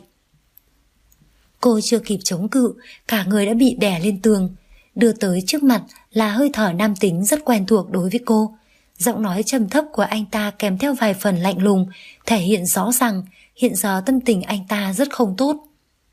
Cô chưa kịp chống cự, cả người đã bị đè lên tường. Đưa tới trước mặt là hơi thở nam tính rất quen thuộc đối với cô. Giọng nói trầm thấp của anh ta kèm theo vài phần lạnh lùng, thể hiện rõ rằng hiện giờ tâm tình anh ta rất không tốt.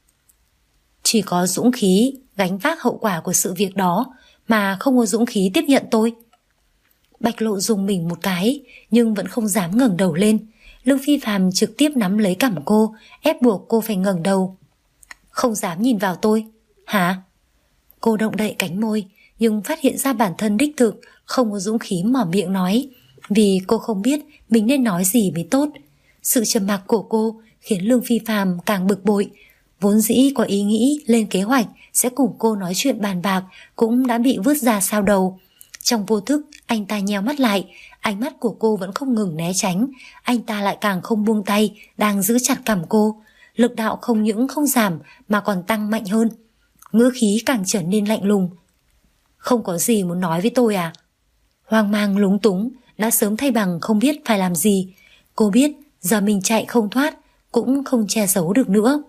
Chỉ có dũng khí gánh vác hậu quả của sự việc đó, mà không có dũng khí tiếp nhận tôi. Bạch Lộ rùng mình một cái, nhưng vẫn không dám ngẩng đầu lên. Lương Phi Phàm trực tiếp nắm lấy cằm cô, ép buộc cô phải ngẩng đầu. Không dám nhìn vào tôi, hả? Cô động đậy cánh môi, nhưng phát hiện ra bản thân đích thực không có dũng khí mở miệng nói, vì cô không biết mình nên nói gì mới tốt. Sự trầm mặc của cô khiến Lương Phi Phàm càng bực bội. Vốn dĩ có ý nghĩ lên kế hoạch sẽ cùng cô nói chuyện bàn bạc cũng đã bị vứt ra sau đầu. Trong vô thức anh ta nheo mắt lại, ánh mắt của cô vẫn không ngừng né tránh. Anh ta lại càng không buông tay, đang giữ chặt cằm cô. Lực đạo không những không giảm mà còn tăng mạnh hơn. Ngữ khí càng trở nên lạnh lùng. Không có gì muốn nói với tôi à? Hoang mang lúng túng đã sớm thay bằng không biết phải làm gì. Cô biết giờ mình chạy không thoát, cũng không che giấu được nữa.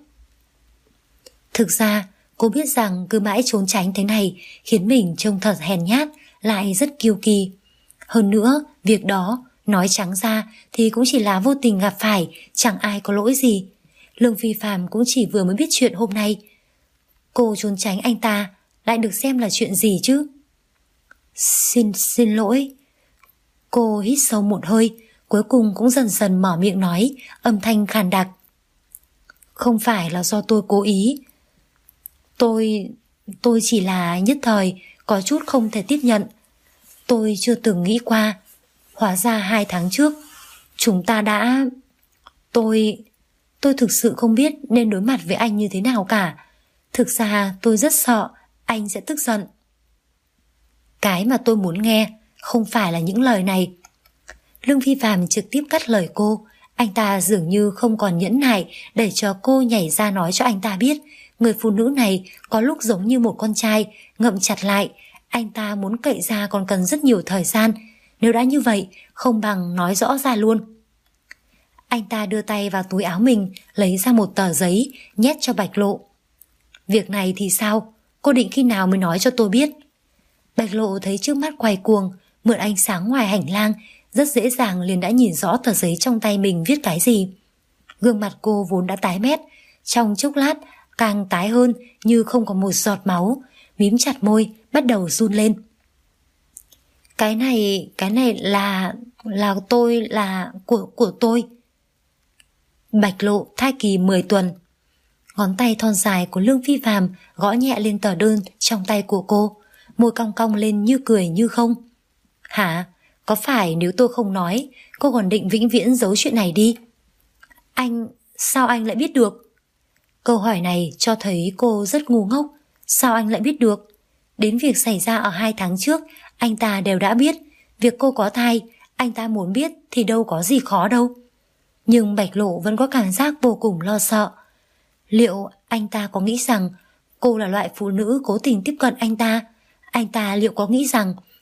Thực ra cô biết rằng cứ mãi trốn tránh thế này khiến mình trông thật hèn nhát, lại rất kiêu kỳ. Hơn nữa việc đó nói trắng ra thì cũng chỉ là vô tình gặp phải, chẳng ai có lỗi gì. Lương Phi Phàm cũng chỉ vừa mới biết chuyện hôm nay. Cô trốn tránh anh ta lại được xem là chuyện gì chứ? Xin lỗi. Cô hít sâu một hơi, cuối cùng cũng dần dần mở miệng nói, âm thanh khàn đặc. Không phải là do tôi cố ý. Tôi chỉ là nhất thời có chút không thể tiếp nhận. Tôi chưa từng nghĩ qua. Hóa ra 2 tháng trước chúng ta đã... Tôi thực sự không biết nên đối mặt với anh như thế nào cả. Thực ra tôi rất sợ anh sẽ tức giận. Cái mà tôi muốn nghe không phải là những lời này. Lương Phi Phàm trực tiếp cắt lời cô. Anh ta dường như không còn nhẫn nại để cho cô nhảy ra nói cho anh ta biết người phụ nữ này có lúc giống như một con trai ngậm chặt lại. Anh ta muốn cậy ra còn cần rất nhiều thời gian. Nếu đã như vậy không bằng nói rõ ra luôn. Anh ta đưa tay vào túi áo mình, lấy ra một tờ giấy nhét cho Bạch Lộ. Việc này thì sao? Cô định khi nào mới nói cho tôi biết? Bạch Lộ thấy trước mắt quay cuồng, mượn ánh sáng ngoài hành lang, rất dễ dàng liền đã nhìn rõ tờ giấy trong tay mình viết cái gì. Gương mặt cô vốn đã tái mét, trong chốc lát càng tái hơn như không có một giọt máu, mím chặt môi, bắt đầu run lên. Cái này là tôi, là của tôi. Bạch Lộ thai kỳ 10 tuần. Ngón tay thon dài của Lương Phi Phàm gõ nhẹ lên tờ đơn trong tay của cô, môi cong cong lên như cười như không. Hả? Có phải nếu tôi không nói, cô còn định vĩnh viễn giấu chuyện này đi? Sao anh lại biết được? Câu hỏi này cho thấy cô rất ngu ngốc. Sao anh lại biết được? Đến việc xảy ra ở 2 tháng trước, anh ta đều đã biết. Việc cô có thai, anh ta muốn biết thì đâu có gì khó đâu. Nhưng Bạch Lộ vẫn có cảm giác vô cùng lo sợ. Liệu anh ta có nghĩ rằng cô là loại phụ nữ cố tình tiếp cận anh ta? Anh ta liệu có nghĩ rằng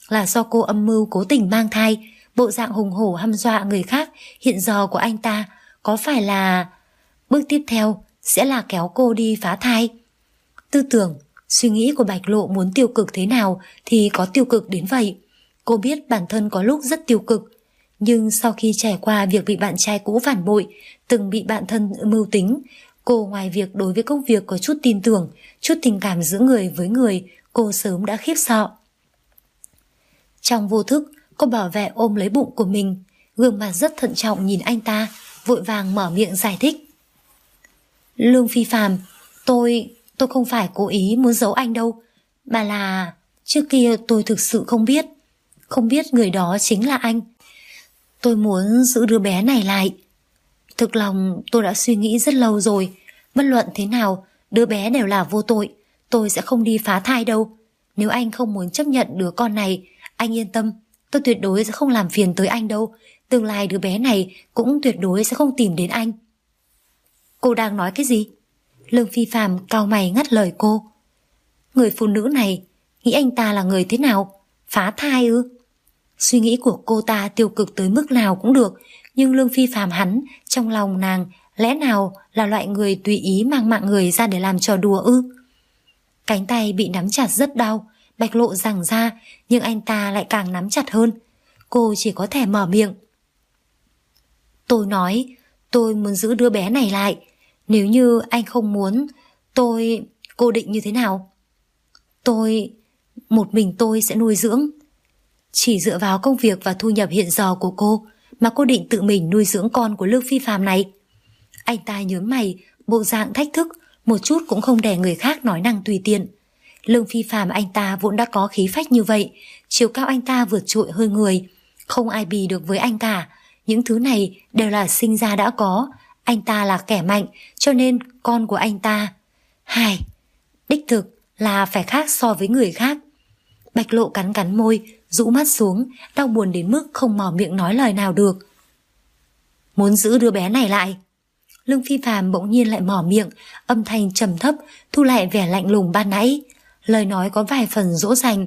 là do cô âm mưu cố tình mang thai. Bộ dạng hùng hổ hăm dọa người khác hiện giờ của anh ta có phải là bước tiếp theo sẽ là kéo cô đi phá thai? Tư tưởng, suy nghĩ của Bạch Lộ muốn tiêu cực thế nào thì có tiêu cực đến vậy. Cô biết bản thân có lúc rất tiêu cực, nhưng sau khi trải qua việc bị bạn trai cũ phản bội, từng bị bạn thân mưu tính, cô ngoài việc đối với công việc có chút tin tưởng, chút tình cảm giữa người với người, cô sớm đã khiếp sợ. Trong vô thức, cô bảo vệ ôm lấy bụng của mình, gương mặt rất thận trọng nhìn anh ta, vội vàng mở miệng giải thích. Lương Phi Phạm, tôi không phải cố ý muốn giấu anh đâu, mà là trước kia tôi thực sự không biết người đó chính là anh. Tôi muốn giữ đứa bé này lại. Thực lòng tôi đã suy nghĩ rất lâu rồi, bất luận thế nào, đứa bé đều là vô tội, tôi sẽ không đi phá thai đâu. Nếu anh không muốn chấp nhận đứa con này, anh yên tâm, tôi tuyệt đối sẽ không làm phiền tới anh đâu. Tương lai đứa bé này cũng tuyệt đối sẽ không tìm đến anh. Cô đang nói cái gì? Lương Phi Phạm cau mày ngắt lời cô. Người phụ nữ này nghĩ anh ta là người thế nào? Phá thai ư? Suy nghĩ của cô ta tiêu cực tới mức nào cũng được, nhưng Lương Phi Phạm hắn, trong lòng nàng lẽ nào là loại người tùy ý mang mạng người ra để làm trò đùa ư? Cánh tay bị nắm chặt rất đau, Bạch Lộ giằng ra, nhưng anh ta lại càng nắm chặt hơn. Cô chỉ có thể mở miệng. Tôi nói, tôi muốn giữ đứa bé này lại. Nếu như anh không muốn, cô định như thế nào? Một mình tôi sẽ nuôi dưỡng. Chỉ dựa vào công việc và thu nhập hiện giờ của cô mà cô định tự mình nuôi dưỡng con của Lương Phi Phạm này? Anh ta nhớn mày, bộ dạng thách thức, một chút cũng không để người khác nói năng tùy tiện. Lương Phi Phạm anh ta vốn đã có khí phách như vậy, chiều cao anh ta vượt trội hơn người, không ai bì được với anh cả. Những thứ này đều là sinh ra đã có. Anh ta là kẻ mạnh, cho nên con của anh ta đích thực là phải khác so với người khác. Bạch Lộ cắn môi, rũ mắt xuống, đau buồn đến mức không mở miệng nói lời nào được. Muốn giữ đứa bé này lại. Lương Phi Phạm bỗng nhiên lại mở miệng, âm thanh trầm thấp, thu lại vẻ lạnh lùng ban nãy. Lời nói có vài phần dỗ dành.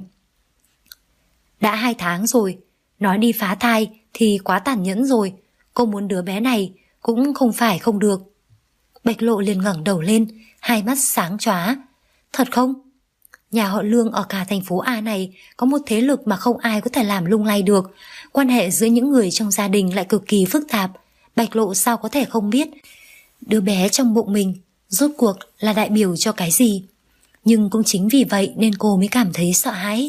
Đã 2 tháng rồi, nói đi phá thai thì quá tàn nhẫn rồi. Cô muốn đứa bé này cũng không phải không được. Bạch Lộ liền ngẩng đầu lên, hai mắt sáng chóa. Thật không? Nhà họ Lương ở cả thành phố A này có một thế lực mà không ai có thể làm lung lay được. Quan hệ giữa những người trong gia đình lại cực kỳ phức tạp. Bạch Lộ sao có thể không biết đứa bé trong bụng mình rốt cuộc là đại biểu cho cái gì. Nhưng cũng chính vì vậy nên cô mới cảm thấy sợ hãi.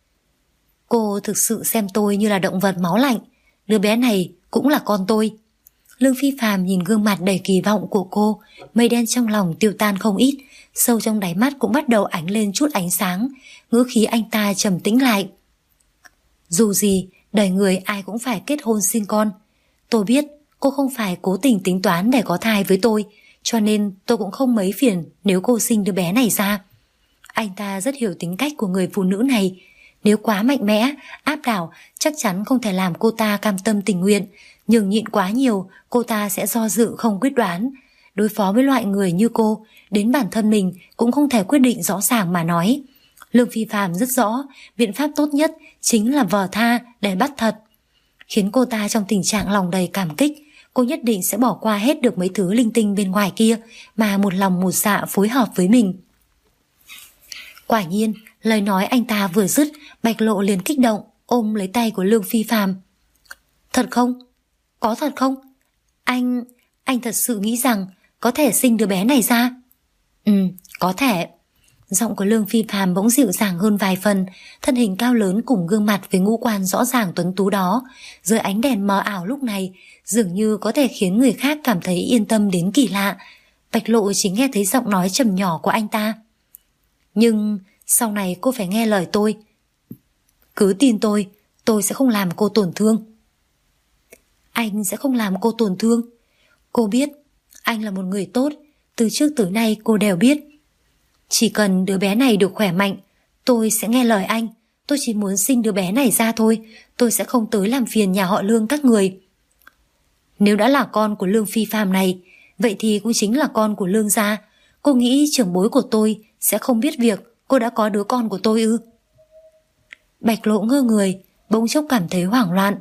Cô thực sự xem tôi như là động vật máu lạnh. Đứa bé này cũng là con tôi. Lương Phi Phạm nhìn gương mặt đầy kỳ vọng của cô, mây đen trong lòng tiêu tan không ít, sâu trong đáy mắt cũng bắt đầu ánh lên chút ánh sáng. Ngữ khí anh ta trầm tĩnh lại. Dù gì, đời người ai cũng phải kết hôn sinh con. Tôi biết cô không phải cố tình tính toán để có thai với tôi, cho nên tôi cũng không mấy phiền nếu cô sinh đứa bé này ra. Anh ta rất hiểu tính cách của người phụ nữ này. Nếu quá mạnh mẽ, áp đảo, chắc chắn không thể làm cô ta cam tâm tình nguyện. Nhường nhịn quá nhiều, cô ta sẽ do dự không quyết đoán. Đối phó với loại người như cô, đến bản thân mình cũng không thể quyết định rõ ràng mà nói. Lương Phi Phạm rất rõ, biện pháp tốt nhất chính là vờ tha để bắt thật. Khiến cô ta trong tình trạng lòng đầy cảm kích, cô nhất định sẽ bỏ qua hết được mấy thứ linh tinh bên ngoài kia mà một lòng một dạ phối hợp với mình. Quả nhiên, lời nói anh ta vừa dứt, Bạch Lộ liền kích động, ôm lấy tay của Lương Phi Phạm. Thật không? Có thật không? Anh thật sự nghĩ rằng có thể sinh đứa bé này ra? Có thể. Giọng của Lương Phi Phạm bỗng dịu dàng hơn vài phần, thân hình cao lớn cùng gương mặt với ngũ quan rõ ràng tuấn tú đó, dưới ánh đèn mờ ảo lúc này, dường như có thể khiến người khác cảm thấy yên tâm đến kỳ lạ. Bạch Lộ chỉ nghe thấy giọng nói trầm nhỏ của anh ta. Nhưng sau này cô phải nghe lời tôi. Cứ tin tôi sẽ không làm cô tổn thương. Anh sẽ không làm cô tổn thương. Cô biết, anh là một người tốt, từ trước tới nay cô đều biết. Chỉ cần đứa bé này được khỏe mạnh, tôi sẽ nghe lời anh. Tôi chỉ muốn sinh đứa bé này ra thôi, tôi sẽ không tới làm phiền nhà họ Lương các người. Nếu đã là con của Lương Phi Phạm này, vậy thì cũng chính là con của Lương gia. Cô nghĩ trưởng bối của tôi sẽ không biết việc cô đã có đứa con của tôi ư? Bạch Lộ ngơ người, bỗng chốc cảm thấy hoảng loạn.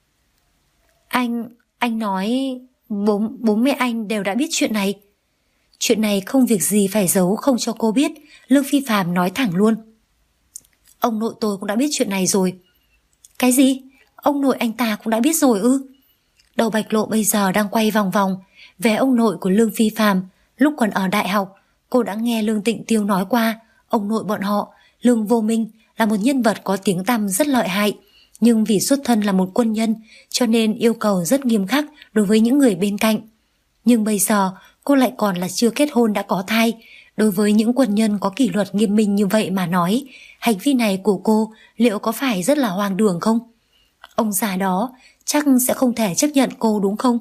Anh nói bố mẹ anh đều đã biết chuyện này. Chuyện này không việc gì phải giấu không cho cô biết, Lương Phi Phạm nói thẳng luôn. Ông nội tôi cũng đã biết chuyện này rồi. Cái gì? Ông nội anh ta cũng đã biết rồi ư? Đầu Bạch Lộ bây giờ đang quay vòng vòng. Về ông nội của Lương Phi Phạm, lúc còn ở đại học, cô đã nghe Lương Tịnh Tiêu nói qua. Ông nội bọn họ, Lương Vô Minh, là một nhân vật có tiếng tăm rất lợi hại, nhưng vì xuất thân là một quân nhân cho nên yêu cầu rất nghiêm khắc đối với những người bên cạnh. Nhưng bây giờ cô lại còn là chưa kết hôn đã có thai. Đối với những quân nhân có kỷ luật nghiêm minh như vậy mà nói, hành vi này của cô liệu có phải rất là hoang đường không? Ông già đó chắc sẽ không thể chấp nhận cô đúng không?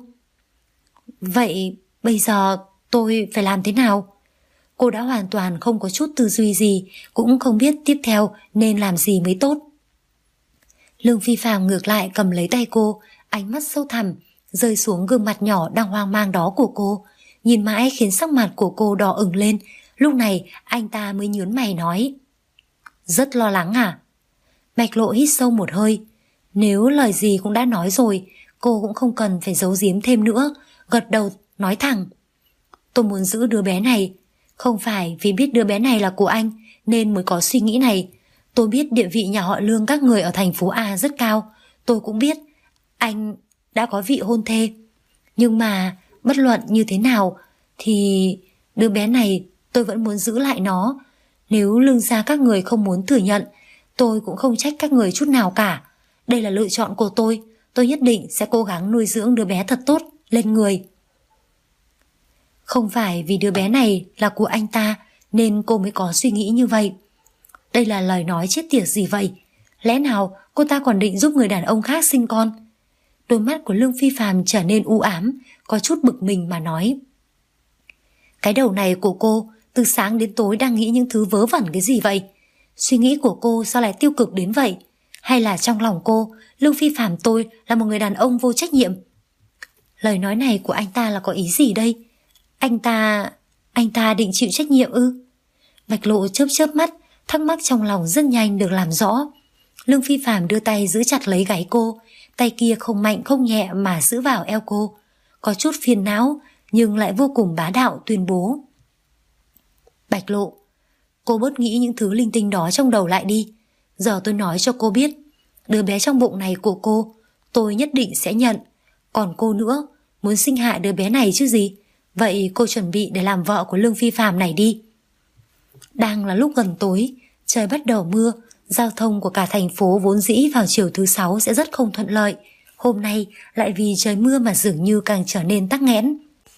Vậy bây giờ tôi phải làm thế nào? Cô đã hoàn toàn không có chút tư duy gì, cũng không biết tiếp theo nên làm gì mới tốt. Lương Phi Phạm ngược lại cầm lấy tay cô, ánh mắt sâu thẳm rơi xuống gương mặt nhỏ đang hoang mang đó của cô, nhìn mãi khiến sắc mặt của cô đỏ ửng lên. Lúc này anh ta mới nhướng mày nói: Rất lo lắng à? Bạch Lộ hít sâu một hơi. Nếu lời gì cũng đã nói rồi, cô cũng không cần phải giấu giếm thêm nữa, gật đầu nói thẳng: Tôi muốn giữ đứa bé này. Không phải vì biết đứa bé này là của anh nên mới có suy nghĩ này. Tôi biết địa vị nhà họ Lương các người ở thành phố A rất cao. Tôi cũng biết anh đã có vị hôn thê. Nhưng mà bất luận như thế nào thì đứa bé này tôi vẫn muốn giữ lại nó. Nếu Lương gia các người không muốn thừa nhận, tôi cũng không trách các người chút nào cả. Đây là lựa chọn của tôi. Tôi nhất định sẽ cố gắng nuôi dưỡng đứa bé thật tốt lên người. Không phải vì đứa bé này là của anh ta nên cô mới có suy nghĩ như vậy. Đây là lời nói chết tiệt gì vậy? Lẽ nào cô ta còn định giúp người đàn ông khác sinh con? Đôi mắt của Lương Phi Phạm trở nên u ám, có chút bực mình mà nói: Cái đầu này của cô từ sáng đến tối đang nghĩ những thứ vớ vẩn cái gì vậy? Suy nghĩ của cô sao lại tiêu cực đến vậy? Hay là trong lòng cô, Lương Phi Phạm tôi là một người đàn ông vô trách nhiệm? Lời nói này của anh ta là có ý gì đây? Anh ta định chịu trách nhiệm ư? Bạch Lộ chớp chớp mắt, thắc mắc trong lòng rất nhanh được làm rõ. Lương Phi Phạm đưa tay giữ chặt lấy gáy cô, tay kia không mạnh không nhẹ mà giữ vào eo cô, có chút phiền não nhưng lại vô cùng bá đạo tuyên bố: Bạch Lộ, cô bớt nghĩ những thứ linh tinh đó trong đầu lại đi. Giờ tôi nói cho cô biết, đứa bé trong bụng này của cô tôi nhất định sẽ nhận. Còn cô nữa, muốn sinh hạ đứa bé này chứ gì? Vậy cô chuẩn bị để làm vợ của Lương Phi Phạm này đi. Đang là lúc gần tối, trời bắt đầu mưa, giao thông của cả thành phố vốn dĩ vào chiều thứ Sáu sẽ rất không thuận lợi. Hôm nay lại vì trời mưa mà dường như càng trở nên tắc nghẽn.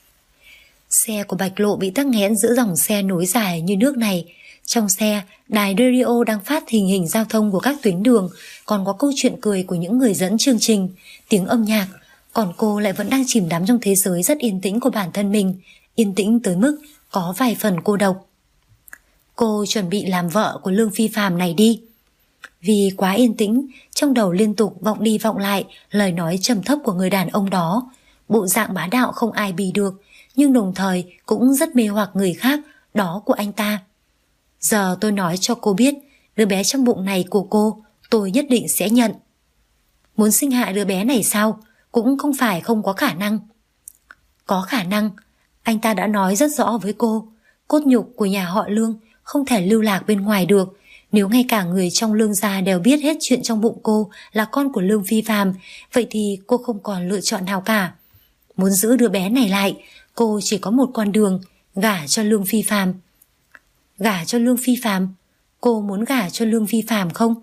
Xe của Bạch Lộ bị tắc nghẽn giữa dòng xe nối dài như nước này. Trong xe, đài radio đang phát hình hình giao thông của các tuyến đường, còn có câu chuyện cười của những người dẫn chương trình, tiếng âm nhạc. Còn cô lại vẫn đang chìm đắm trong thế giới rất yên tĩnh của bản thân mình, yên tĩnh tới mức có vài phần cô độc. Cô chuẩn bị làm vợ của Lương Phi Phạm này đi. Vì quá yên tĩnh, trong đầu liên tục vọng đi vọng lại lời nói trầm thấp của người đàn ông đó. Bộ dạng bá đạo không ai bì được, nhưng đồng thời cũng rất mê hoặc người khác, đó của anh ta. Giờ tôi nói cho cô biết, đứa bé trong bụng này của cô tôi nhất định sẽ nhận. Muốn sinh hạ đứa bé này sao? Cũng không phải không có khả năng. Có khả năng. Anh ta đã nói rất rõ với cô, cốt nhục của nhà họ Lương không thể lưu lạc bên ngoài được. Nếu ngay cả người trong Lương gia đều biết hết chuyện trong bụng cô là con của Lương Phi Phạm, vậy thì cô không còn lựa chọn nào cả. Muốn giữ đứa bé này lại, cô chỉ có một con đường: gả cho Lương Phi Phạm. Gả cho Lương Phi Phạm? Cô muốn gả cho Lương Phi Phạm không?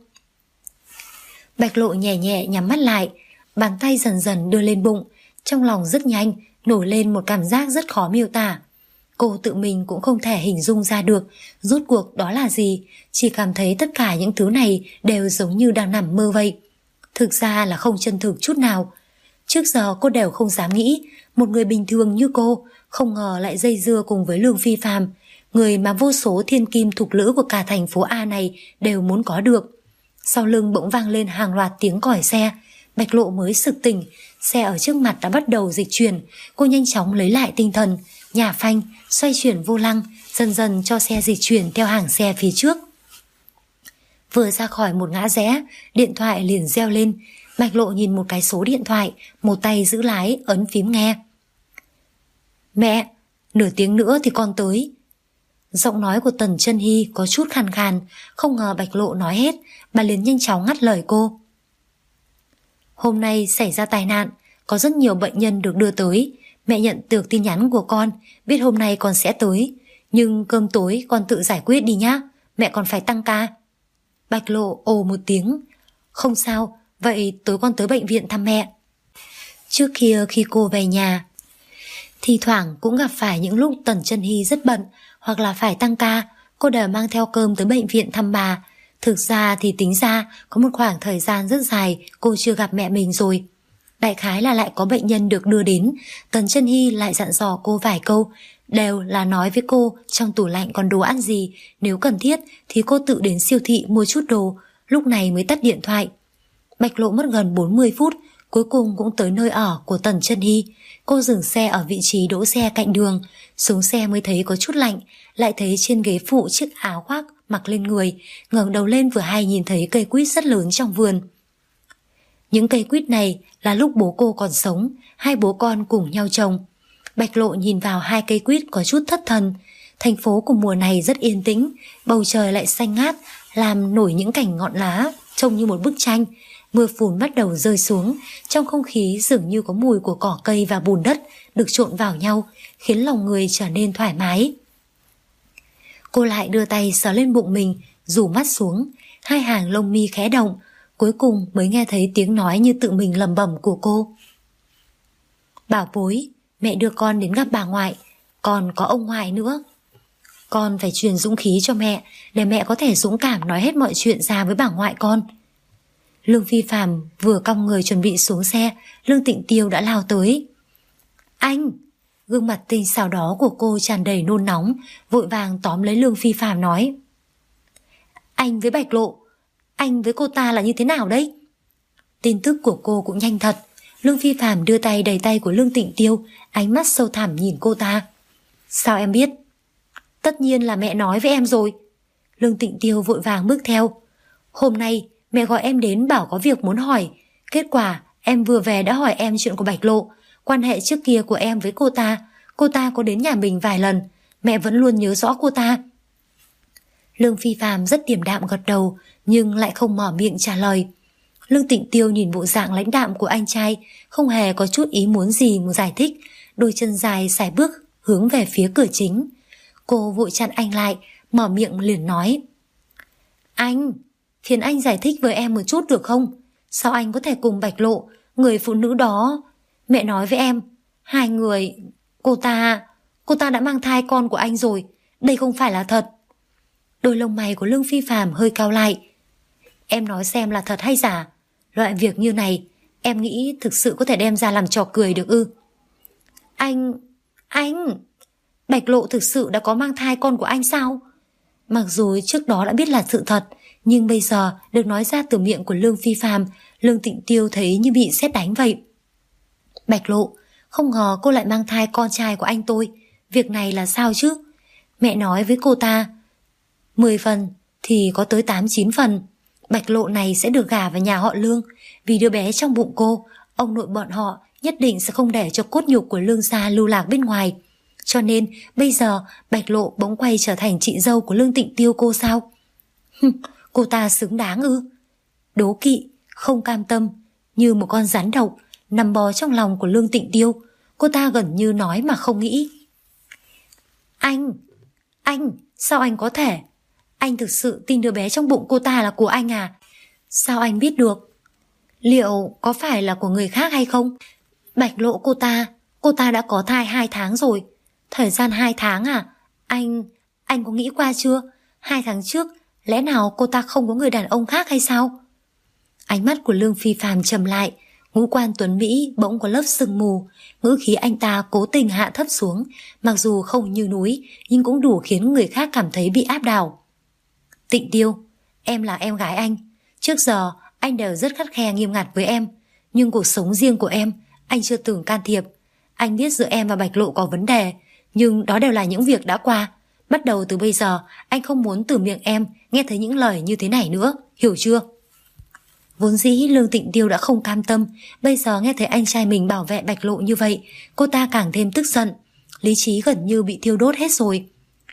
Bạch Lộ nhẹ nhẹ nhắm mắt lại, bàn tay dần dần đưa lên bụng. Trong lòng rất nhanh nổi lên một cảm giác rất khó miêu tả. Cô tự mình cũng không thể hình dung ra được rốt cuộc đó là gì, chỉ cảm thấy tất cả những thứ này đều giống như đang nằm mơ vậy. Thực ra là không chân thực chút nào. Trước giờ cô đều không dám nghĩ một người bình thường như cô không ngờ lại dây dưa cùng với Lương Phi Phạm, người mà vô số thiên kim thục lữ của cả thành phố A này đều muốn có được. Sau lưng bỗng vang lên hàng loạt tiếng còi xe. Bạch Lộ mới sực tỉnh, xe ở trước mặt đã bắt đầu dịch chuyển. Cô nhanh chóng lấy lại tinh thần, nhả phanh, xoay chuyển vô lăng, dần dần cho xe dịch chuyển theo hàng xe phía trước. Vừa ra khỏi một ngã rẽ, điện thoại liền reo lên. Bạch Lộ nhìn một cái số điện thoại, một tay giữ lái ấn phím nghe. Mẹ, nửa tiếng nữa thì con tới. Giọng nói của Tần Chân Hy có chút khàn khàn. Không ngờ Bạch Lộ nói hết, bà liền nhanh chóng ngắt lời cô. Hôm nay xảy ra tai nạn, có rất nhiều bệnh nhân được đưa tới. Mẹ nhận được tin nhắn của con, biết hôm nay con sẽ tới. Nhưng cơm tối con tự giải quyết đi nhá, mẹ còn phải tăng ca. Bạch Lộ ồ một tiếng. Không sao, vậy tối con tới bệnh viện thăm mẹ. Trước kia khi cô về nhà, thì thoảng cũng gặp phải những lúc Tần Chân Hy rất bận hoặc là phải tăng ca, cô đều mang theo cơm tới bệnh viện thăm bà. Thực ra thì tính ra có một khoảng thời gian rất dài cô chưa gặp mẹ mình rồi. Đại khái là lại có bệnh nhân được đưa đến, Tần Chân Hy lại dặn dò cô vài câu, đều là nói với cô trong tủ lạnh còn đồ ăn gì, nếu cần thiết thì cô tự đến siêu thị mua chút đồ, lúc này mới tắt điện thoại. Bạch Lộ mất gần 40 phút, cuối cùng cũng tới nơi ở của Tần Chân Hy. Cô dừng xe ở vị trí đỗ xe cạnh đường, xuống xe mới thấy có chút lạnh, lại thấy trên ghế phụ chiếc áo khoác mặc lên người, ngẩng đầu lên vừa hay nhìn thấy cây quýt rất lớn trong vườn. Những cây quýt này là lúc bố cô còn sống, hai bố con cùng nhau trồng. Bạch Lộ nhìn vào hai cây quýt có chút thất thần. Thành phố của mùa này rất yên tĩnh, bầu trời lại xanh ngát, làm nổi những cảnh ngọn lá, trông như một bức tranh. Mưa phùn bắt đầu rơi xuống, trong không khí dường như có mùi của cỏ cây và bùn đất được trộn vào nhau, khiến lòng người trở nên thoải mái. Cô lại đưa tay sờ lên bụng mình, rủ mắt xuống, hai hàng lông mi khẽ động, cuối cùng mới nghe thấy tiếng nói như tự mình lẩm bẩm của cô. Bảo bối, mẹ đưa con đến gặp bà ngoại, còn có ông ngoại nữa. Con phải truyền dũng khí cho mẹ, để mẹ có thể dũng cảm nói hết mọi chuyện ra với bà ngoại con. Lương Phi Phạm vừa cong người chuẩn bị xuống xe, Lương Tịnh Tiêu đã lao tới. Anh! Gương mặt tinh xảo đó của cô tràn đầy nôn nóng, vội vàng tóm lấy Lương Phi Phạm nói. Anh với Bạch Lộ, anh với cô ta là như thế nào đấy? Tin tức của cô cũng nhanh thật. Lương Phi Phạm đưa tay đẩy tay của Lương Tịnh Tiêu, ánh mắt sâu thẳm nhìn cô ta. Sao em biết? Tất nhiên là mẹ nói với em rồi. Lương Tịnh Tiêu vội vàng bước theo. Hôm nay mẹ gọi em đến bảo có việc muốn hỏi. Kết quả em vừa về đã hỏi em chuyện của Bạch Lộ, quan hệ trước kia của em với cô ta có đến nhà mình vài lần, mẹ vẫn luôn nhớ rõ cô ta. Lương Phi Phạm rất điềm đạm gật đầu, nhưng lại không mở miệng trả lời. Lương Tịnh Tiêu nhìn bộ dạng lãnh đạm của anh trai, không hề có chút ý muốn gì muốn giải thích, đôi chân dài sải bước hướng về phía cửa chính. Cô vội chặn anh lại, mở miệng liền nói. Anh, phiền anh giải thích với em một chút được không? Sao anh có thể cùng Bạch Lộ, người phụ nữ đó? Mẹ nói với em, hai người, cô ta đã mang thai con của anh rồi, đây không phải là thật. Đôi lông mày của Lương Phi Phạm hơi cau lại. Em nói xem là thật hay giả? Loại việc như này, em nghĩ thực sự có thể đem ra làm trò cười được ư? Anh, Bạch Lộ thực sự đã có mang thai con của anh sao? Mặc dù trước đó đã biết là sự thật, nhưng bây giờ được nói ra từ miệng của Lương Phi Phạm, Lương Tịnh Tiêu thấy như bị sét đánh vậy. Bạch Lộ, không ngờ cô lại mang thai con trai của anh tôi. Việc này là sao chứ? Mẹ nói với cô ta 10 phần thì có tới 8-9 phần Bạch Lộ này sẽ được gả vào nhà họ Lương. Vì đứa bé trong bụng cô, ông nội bọn họ nhất định sẽ không để cho cốt nhục của Lương gia lưu lạc bên ngoài. Cho nên bây giờ Bạch Lộ bỗng quay trở thành chị dâu của Lương Tịnh Tiêu cô sao? Cô ta xứng đáng ư? Đố kỵ, không cam tâm, như một con rắn độc nằm bò trong lòng của Lương Tịnh Tiêu. Cô ta gần như nói mà không nghĩ. Anh, sao anh có thể? Anh thực sự tin đứa bé trong bụng cô ta là của anh à? Sao anh biết được? Liệu có phải là của người khác hay không? Bạch Lộ cô ta đã có thai 2 tháng rồi. Thời gian 2 tháng à? Anh có nghĩ qua chưa? 2 tháng trước, lẽ nào cô ta không có người đàn ông khác hay sao? Ánh mắt của Lương Phi Phạm trầm lại, ngũ quan tuấn Mỹ bỗng có lớp sương mù, ngữ khí anh ta cố tình hạ thấp xuống, mặc dù không như núi, nhưng cũng đủ khiến người khác cảm thấy bị áp đảo. Tịnh Tiêu, em là em gái anh. Trước giờ anh đều rất khắt khe nghiêm ngặt với em, nhưng cuộc sống riêng của em, anh chưa từng can thiệp. Anh biết giữa em và Bạch Lộ có vấn đề, nhưng đó đều là những việc đã qua. Bắt đầu từ bây giờ, anh không muốn từ miệng em nghe thấy những lời như thế này nữa, hiểu chưa? Vốn dĩ Lương Tịnh Tiêu đã không cam tâm, bây giờ nghe thấy anh trai mình bảo vệ Bạch Lộ như vậy, cô ta càng thêm tức giận, lý trí gần như bị thiêu đốt hết rồi.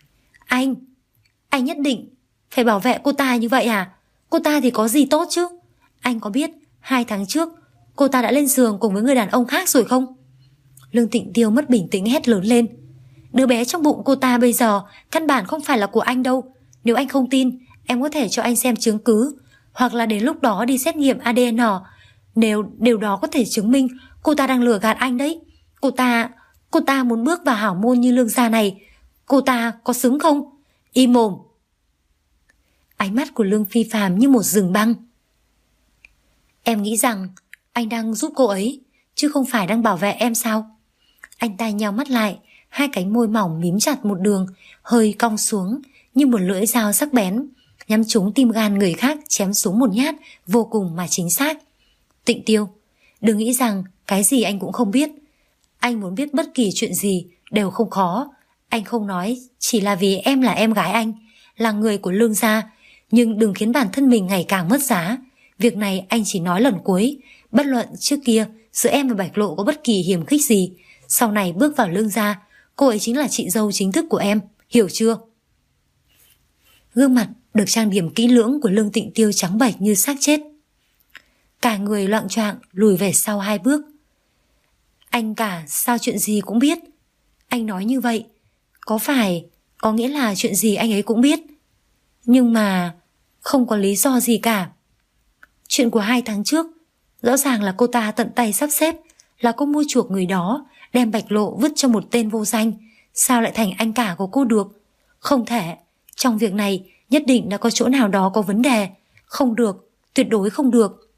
Anh nhất định phải bảo vệ cô ta như vậy à? Cô ta thì có gì tốt chứ? Anh có biết 2 tháng trước cô ta đã lên giường cùng với người đàn ông khác rồi không? Lương Tịnh Tiêu mất bình tĩnh hét lớn lên. Đứa bé trong bụng cô ta bây giờ căn bản không phải là của anh đâu. Nếu anh không tin, em có thể cho anh xem chứng cứ, hoặc là đến lúc đó đi xét nghiệm ADN. Nếu điều đó có thể chứng minh cô ta đang lừa gạt anh đấy. Cô ta muốn bước vào hảo môn như Lương gia này. Cô ta có xứng không? Im mồm. Ánh mắt của Lương Phi Phàm như một rừng băng. Em nghĩ rằng anh đang giúp cô ấy, chứ không phải đang bảo vệ em sao? Anh ta nheo mắt lại, hai cánh môi mỏng mím chặt một đường, hơi cong xuống như một lưỡi dao sắc bén, nhắm trúng tim gan người khác chém xuống một nhát, vô cùng mà chính xác. Tịnh Tiêu, đừng nghĩ rằng cái gì anh cũng không biết. Anh muốn biết bất kỳ chuyện gì đều không khó. Anh không nói chỉ là vì em là em gái anh, là người của Lương gia, nhưng đừng khiến bản thân mình ngày càng mất giá. Việc này anh chỉ nói lần cuối. Bất luận trước kia giữa em và Bạch Lộ có bất kỳ hiềm khích gì, sau này bước vào Lương gia, cô ấy chính là chị dâu chính thức của em, hiểu chưa? Gương mặt được trang điểm kỹ lưỡng của Lương Tịnh Tiêu trắng bệch như xác chết. Cả người loạng choạng lùi về sau 2 bước. Anh cả sao chuyện gì cũng biết? Anh nói như vậy có phải có nghĩa là chuyện gì anh ấy cũng biết? Nhưng mà không có lý do gì cả. Chuyện của 2 tháng trước rõ ràng là cô ta tận tay sắp xếp, là cô mua chuộc người đó, đem Bạch Lộ vứt cho một tên vô danh. Sao lại thành anh cả của cô được? Không thể. Trong việc này nhất định đã có chỗ nào đó có vấn đề. Không được, tuyệt đối không được.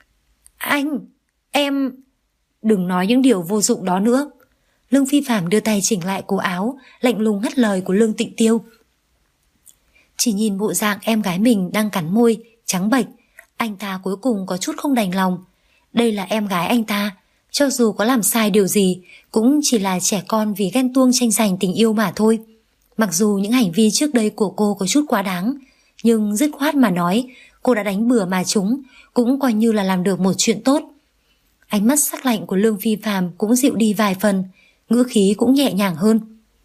Em... Đừng nói những điều vô dụng đó nữa. Lương Phi Phàm đưa tay chỉnh lại cổ áo, lạnh lùng ngắt lời của Lương Tịnh Tiêu. Chỉ nhìn bộ dạng em gái mình đang cắn môi, trắng bệch, anh ta cuối cùng có chút không đành lòng. Đây là em gái anh ta, cho dù có làm sai điều gì cũng chỉ là trẻ con vì ghen tuông tranh giành tình yêu mà thôi. Mặc dù những hành vi trước đây của cô có chút quá đáng, nhưng dứt khoát mà nói, cô đã đánh bừa mà trúng, cũng coi như là làm được một chuyện tốt. Ánh mắt sắc lạnh của Lương Phi Phàm cũng dịu đi vài phần, ngữ khí cũng nhẹ nhàng hơn.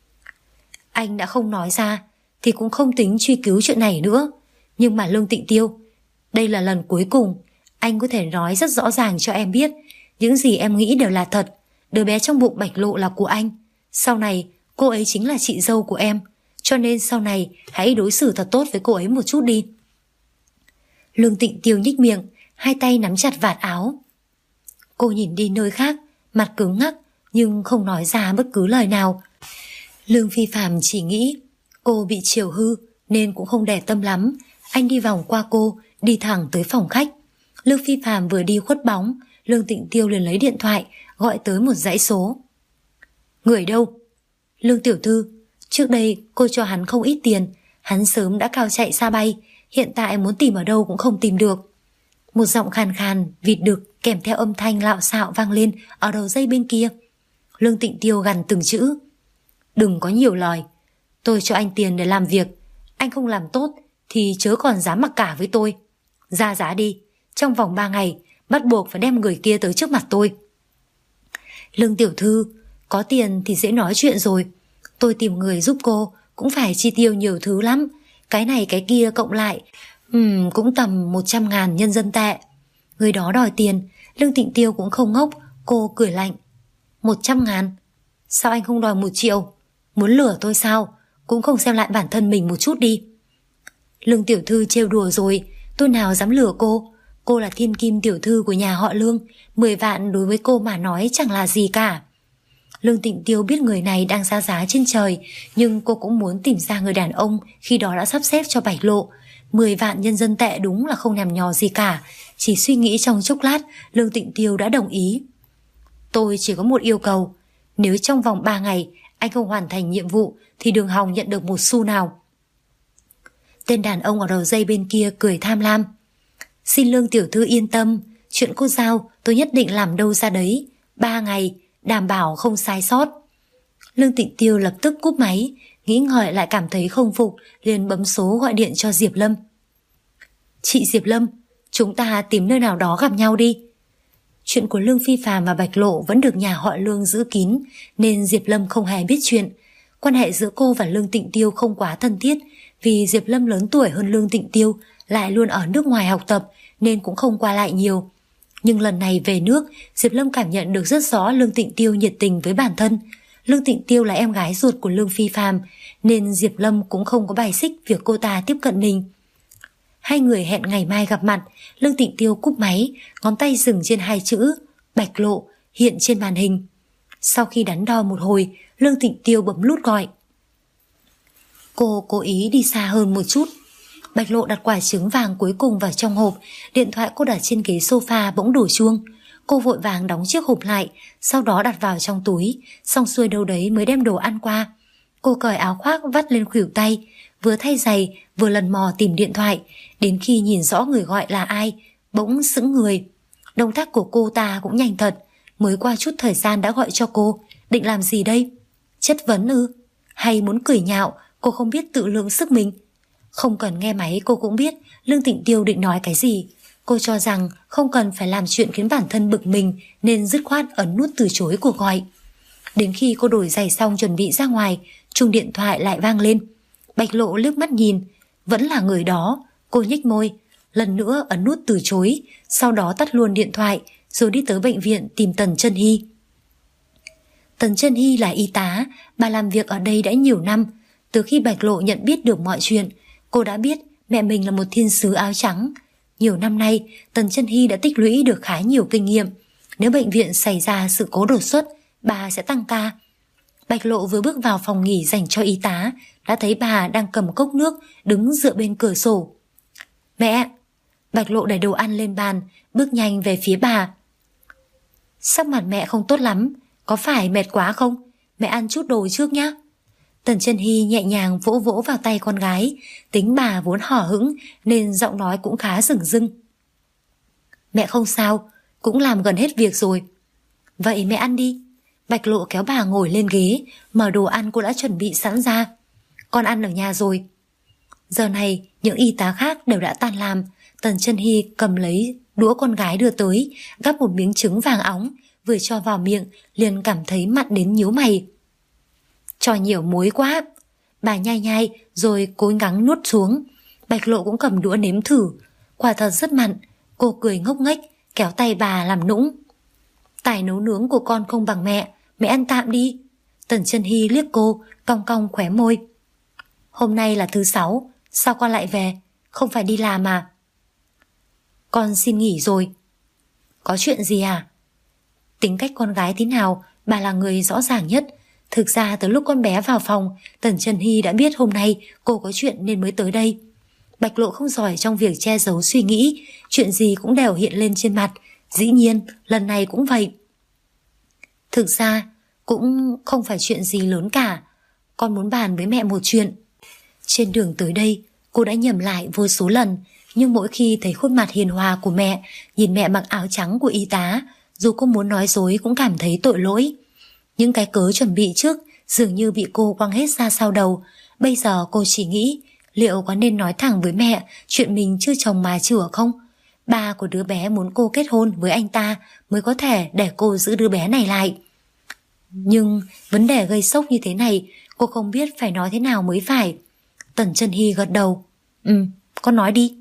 Anh đã không nói ra thì cũng không tính truy cứu chuyện này nữa. Nhưng mà Lương Tịnh Tiêu, đây là lần cuối cùng. Anh có thể nói rất rõ ràng cho em biết, những gì em nghĩ đều là thật. Đứa bé trong bụng Bạch Lộ là của anh. Sau này cô ấy chính là chị dâu của em, cho nên sau này hãy đối xử thật tốt với cô ấy một chút đi. Lương Tịnh Tiêu nhếch miệng, hai tay nắm chặt vạt áo. Cô nhìn đi nơi khác, mặt cứng ngắc nhưng không nói ra bất cứ lời nào. Lương Phi Phàm chỉ nghĩ cô bị chiều hư nên cũng không để tâm lắm. Anh đi vòng qua cô, đi thẳng tới phòng khách. Lương Phi Phàm vừa đi khuất bóng, Lương Tịnh Tiêu liền lấy điện thoại gọi tới một dãy số. Người đâu? Lương tiểu thư, trước đây cô cho hắn không ít tiền, hắn sớm đã cao chạy xa bay, hiện tại muốn tìm ở đâu cũng không tìm được. Một giọng khàn khàn, vịt đực kèm theo âm thanh lạo xạo vang lên ở đầu dây bên kia. Lương Tịnh Tiêu gằn từng chữ. Đừng có nhiều lời. Tôi cho anh tiền để làm việc. Anh không làm tốt thì chớ còn dám mặc cả với tôi. Ra giá đi. Trong vòng 3 ngày bắt buộc phải đem người kia tới trước mặt tôi. Lương tiểu thư, có tiền thì dễ nói chuyện rồi. Tôi tìm người giúp cô cũng phải chi tiêu nhiều thứ lắm. Cái này cái kia cộng lại cũng tầm 100.000 nhân dân tệ. Người đó đòi tiền. Lương Tịnh Tiêu cũng không ngốc. Cô cười lạnh. 100.000? Sao anh không đòi 1 triệu? Muốn lừa tôi sao? Cũng không xem lại bản thân mình một chút đi. Lương tiểu thư trêu đùa rồi. Tôi nào dám lừa cô. Cô là thiên kim tiểu thư của nhà họ Lương. 10 vạn đối với cô mà nói chẳng là gì cả. Lương Tịnh Tiêu biết người này đang ra giá trên trời, nhưng cô cũng muốn tìm ra người đàn ông khi đó đã sắp xếp cho Bạch Lộ. 10 vạn nhân dân tệ đúng là không nhằm nhò gì cả. Chỉ suy nghĩ trong chốc lát, Lương Tịnh Tiêu đã đồng ý. Tôi chỉ có một yêu cầu. Nếu trong vòng 3 ngày anh không hoàn thành nhiệm vụ thì đừng hòng nhận được một xu nào. Tên đàn ông ở đầu dây bên kia cười tham lam. Xin Lương tiểu thư yên tâm, chuyện cô giao tôi nhất định làm đâu ra đấy. 3 ngày đảm bảo không sai sót. Lương Tịnh Tiêu lập tức cúp máy, nghĩ ngợi lại cảm thấy không phục, liền bấm số gọi điện cho Diệp Lâm. Chị Diệp Lâm, chúng ta tìm nơi nào đó gặp nhau đi. Chuyện của Lương Phi Phàm và Bạch Lộ vẫn được nhà họ Lương giữ kín, nên Diệp Lâm không hề biết chuyện. Quan hệ giữa cô và Lương Tịnh Tiêu không quá thân thiết, vì Diệp Lâm lớn tuổi hơn Lương Tịnh Tiêu, lại luôn ở nước ngoài học tập nên cũng không qua lại nhiều. Nhưng lần này về nước, Diệp Lâm cảm nhận được rất rõ Lương Tịnh Tiêu nhiệt tình với bản thân. Lương Tịnh Tiêu là em gái ruột của Lương Phi Phàm, nên Diệp Lâm cũng không có bài xích việc cô ta tiếp cận mình. Hai người hẹn ngày mai gặp mặt. Lương Tịnh Tiêu cúp máy, ngón tay dừng trên hai chữ Bạch Lộ hiện trên màn hình. Sau khi đắn đo một hồi, Lương Tịnh Tiêu bấm nút gọi. Cô cố ý đi xa hơn một chút. Bạch Lộ đặt quả trứng vàng cuối cùng vào trong hộp. Điện thoại cô đặt trên ghế sofa bỗng đổ chuông. Cô vội vàng đóng chiếc hộp lại, sau đó đặt vào trong túi. Xong xuôi đâu đấy mới đem đồ ăn qua. Cô cởi áo khoác vắt lên khuỷu tay, vừa thay giày vừa lần mò tìm điện thoại. Đến khi nhìn rõ người gọi là ai, bỗng sững người. Động tác của cô ta cũng nhanh thật. Mới qua chút thời gian đã gọi cho cô. Định làm gì đây? Chất vấn ư? Hay muốn cười nhạo cô không biết tự lượng sức mình? Không cần nghe máy cô cũng biết Lương Tịnh Tiêu định nói cái gì. Cô cho rằng không cần phải làm chuyện khiến bản thân bực mình, nên dứt khoát ấn nút từ chối cuộc gọi. Đến khi cô đổi giày xong chuẩn bị ra ngoài, chuông điện thoại lại vang lên. Bạch Lộ liếc mắt nhìn, vẫn là người đó. Cô nhếch môi, lần nữa ấn nút từ chối, sau đó tắt luôn điện thoại, rồi đi tới bệnh viện tìm Tần Chân Hy. Tần Chân Hy là y tá, bà làm việc ở đây đã nhiều năm. Từ khi Bạch Lộ nhận biết được mọi chuyện, cô đã biết mẹ mình là một thiên sứ áo trắng. Nhiều năm nay, Tần Chân Hy đã tích lũy được khá nhiều kinh nghiệm. Nếu bệnh viện xảy ra sự cố đột xuất, bà sẽ tăng ca. Bạch Lộ vừa bước vào phòng nghỉ dành cho y tá, đã thấy bà đang cầm cốc nước, đứng dựa bên cửa sổ. Mẹ! Bạch Lộ đẩy đồ ăn lên bàn, bước nhanh về phía bà. Sắc mặt mẹ không tốt lắm, có phải mệt quá không? Mẹ ăn chút đồ trước nhé. Tần Chân Hy nhẹ nhàng vỗ vỗ vào tay con gái. Tính bà vốn hở hững nên giọng nói cũng khá rừng rưng. Mẹ không sao, cũng làm gần hết việc rồi. Vậy mẹ ăn đi. Bạch Lộ kéo bà ngồi lên ghế, mở đồ ăn cô đã chuẩn bị sẵn ra. Con ăn ở nhà rồi. Giờ này những y tá khác đều đã tan làm. Tần Chân Hy cầm lấy đũa con gái đưa tới, gắp một miếng trứng vàng óng, vừa cho vào miệng liền cảm thấy mặn đến nhíu mày. Cho nhiều muối quá. Bà nhai nhai rồi cố gắng nuốt xuống. Bạch Lộ cũng cầm đũa nếm thử. Quả thật rất mặn. Cô cười ngốc nghếch kéo tay bà làm nũng. Tài nấu nướng của con không bằng mẹ, mẹ ăn tạm đi. Tần Chân Hy liếc cô, cong cong khóe môi. Hôm nay là thứ 6, sao con lại về? Không phải đi làm à? Con xin nghỉ rồi. Có chuyện gì à? Tính cách con gái thế nào, bà là người rõ ràng nhất. Thực ra từ lúc con bé vào phòng, Tần Chân Hy đã biết hôm nay cô có chuyện nên mới tới đây. Bạch Lộ không giỏi trong việc che giấu suy nghĩ, chuyện gì cũng đều hiện lên trên mặt. Dĩ nhiên, lần này cũng vậy. Thực ra, cũng không phải chuyện gì lớn cả. Con muốn bàn với mẹ một chuyện. Trên đường tới đây, cô đã nhầm lại vô số lần. Nhưng mỗi khi thấy khuôn mặt hiền hòa của mẹ, nhìn mẹ mặc áo trắng của y tá, dù cô muốn nói dối cũng cảm thấy tội lỗi. Những cái cớ chuẩn bị trước dường như bị cô quăng hết ra sau đầu. Bây giờ cô chỉ nghĩ liệu có nên nói thẳng với mẹ chuyện mình chưa chồng mà chửa không? Ba của đứa bé muốn cô kết hôn với anh ta mới có thể để cô giữ đứa bé này lại. Nhưng vấn đề gây sốc như thế này, cô không biết phải nói thế nào mới phải. Tần Chân Hy gật đầu. Con nói đi.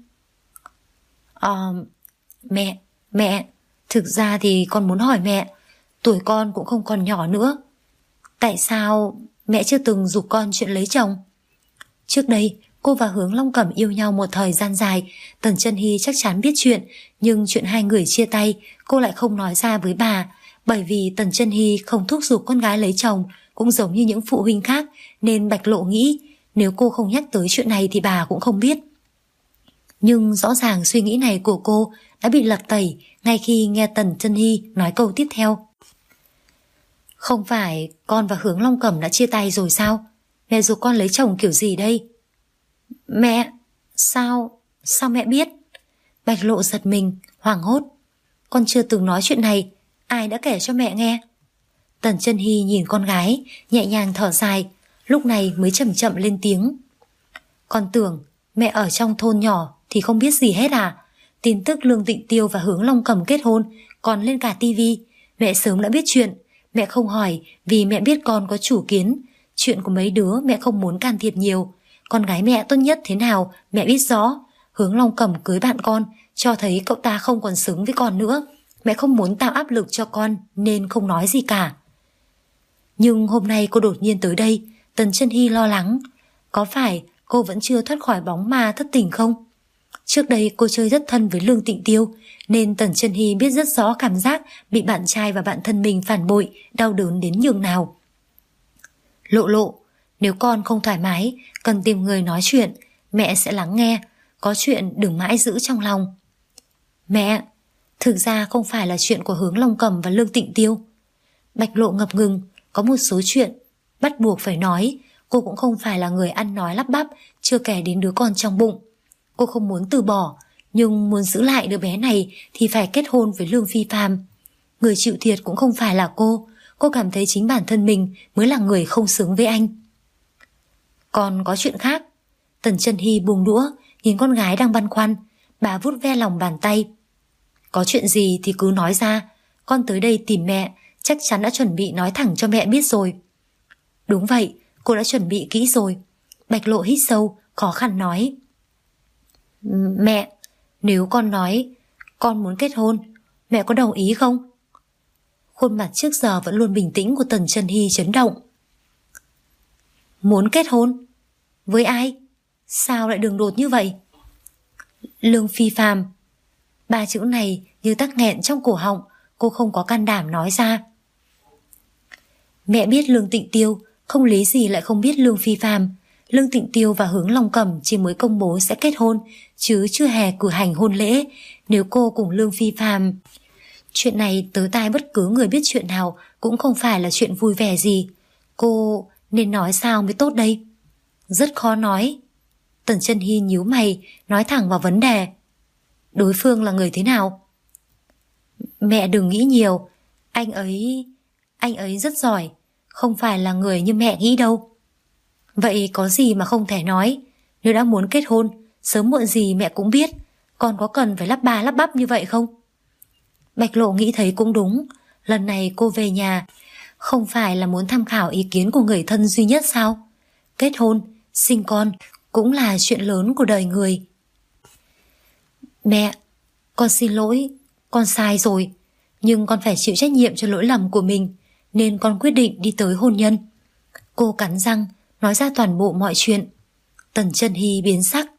Mẹ, thực ra thì con muốn hỏi mẹ, tuổi con cũng không còn nhỏ nữa. Tại sao mẹ chưa từng giục con chuyện lấy chồng? Trước đây, cô và Hướng Long Cẩm yêu nhau một thời gian dài, Tần Chân Hy chắc chắn biết chuyện, nhưng chuyện hai người chia tay, cô lại không nói ra với bà, bởi vì Tần Chân Hy không thúc giục con gái lấy chồng, cũng giống như những phụ huynh khác, nên Bạch Lộ nghĩ nếu cô không nhắc tới chuyện này thì bà cũng không biết. Nhưng rõ ràng suy nghĩ này của cô đã bị lật tẩy ngay khi nghe Tần Chân Hy nói câu tiếp theo. Không phải con và Hướng Long Cẩm đã chia tay rồi sao? Mẹ giục con lấy chồng kiểu gì đây? Mẹ, sao mẹ biết? Bạch Lộ giật mình, hoảng hốt. Con chưa từng nói chuyện này, ai đã kể cho mẹ nghe? Tần Chân Hy nhìn con gái, nhẹ nhàng thở dài. lúc này mới chậm chậm lên tiếng. Con tưởng mẹ ở trong thôn nhỏ thì không biết gì hết à? Tin tức Lương Tịnh Tiêu và Hướng Long Cầm kết hôn còn lên cả tivi. Mẹ sớm đã biết chuyện. Mẹ không hỏi vì mẹ biết con có chủ kiến. Chuyện của mấy đứa mẹ không muốn can thiệp nhiều. Con gái mẹ tốt nhất thế nào mẹ biết rõ. Hướng Long Cầm cưới bạn con cho thấy cậu ta không còn xứng với con nữa. Mẹ không muốn tạo áp lực cho con nên không nói gì cả. Nhưng hôm nay cô đột nhiên tới đây, Tần Chân Hy lo lắng. Có phải cô vẫn chưa thoát khỏi bóng ma thất tình không? Trước đây cô chơi rất thân với Lương Tịnh Tiêu, nên Tần Chân Hy biết rất rõ cảm giác bị bạn trai và bạn thân mình phản bội, đau đớn đến nhường nào. Lộ Lộ, nếu con không thoải mái, cần tìm người nói chuyện, mẹ sẽ lắng nghe. Có chuyện đừng mãi giữ trong lòng. Mẹ, thực ra không phải là chuyện của Hướng Long Cầm và Lương Tịnh Tiêu. Bạch Lộ ngập ngừng, có một số chuyện bắt buộc phải nói. Cô cũng không phải là người ăn nói lắp bắp, chưa kể đến đứa con trong bụng. Cô không muốn từ bỏ, nhưng muốn giữ lại đứa bé này thì phải kết hôn với Lương Phi Phàm. Người chịu thiệt cũng không phải là cô. Cô cảm thấy chính bản thân mình mới là người không xứng với anh. Còn có chuyện khác. Tần Chân Hy buông đũa, nhìn con gái đang băn khoăn. Bà vuốt ve lòng bàn tay. Có chuyện gì thì cứ nói ra. Con tới đây tìm mẹ, chắc chắn đã chuẩn bị nói thẳng cho mẹ biết rồi. Đúng vậy, cô đã chuẩn bị kỹ rồi. Bạch Lộ hít sâu, khó khăn nói. Mẹ, nếu con nói con muốn kết hôn, mẹ có đồng ý không? Khuôn mặt trước giờ vẫn luôn bình tĩnh của Tần Chân Hy chấn động. Muốn kết hôn? Với ai? Sao lại đường đột như vậy? Lương Phi Phàm. Ba chữ này như tắc nghẹn trong cổ họng. Cô không có can đảm nói ra. Mẹ biết Lương Tịnh Tiêu, không lý gì lại không biết Lương Phi Phàm. Lương Tịnh Tiêu và Hướng Long Cầm chỉ mới công bố sẽ kết hôn, chứ chưa hề cử hành hôn lễ. Nếu cô cùng Lương Phi Phàm, chuyện này tới tai bất cứ người biết chuyện nào cũng không phải là chuyện vui vẻ gì. Cô nên nói sao mới tốt đây? Rất khó nói. Tần Chân Hy nhíu mày, nói thẳng vào vấn đề. Đối phương là người thế nào? Mẹ đừng nghĩ nhiều. Anh ấy rất giỏi, không phải là người như mẹ nghĩ đâu. Vậy có gì mà không thể nói? Nếu đã muốn kết hôn, sớm muộn gì mẹ cũng biết. Con có cần phải lắp ba lắp bắp như vậy không? Bạch Lộ nghĩ thấy cũng đúng. Lần này cô về nhà không phải là muốn tham khảo ý kiến của người thân duy nhất sao? Kết hôn, sinh con cũng là chuyện lớn của đời người. Mẹ, con xin lỗi, con sai rồi. Nhưng con phải chịu trách nhiệm cho lỗi lầm của mình, nên con quyết định đi tới hôn nhân. Cô cắn răng nói ra toàn bộ mọi chuyện. Tần Chân Hy biến sắc.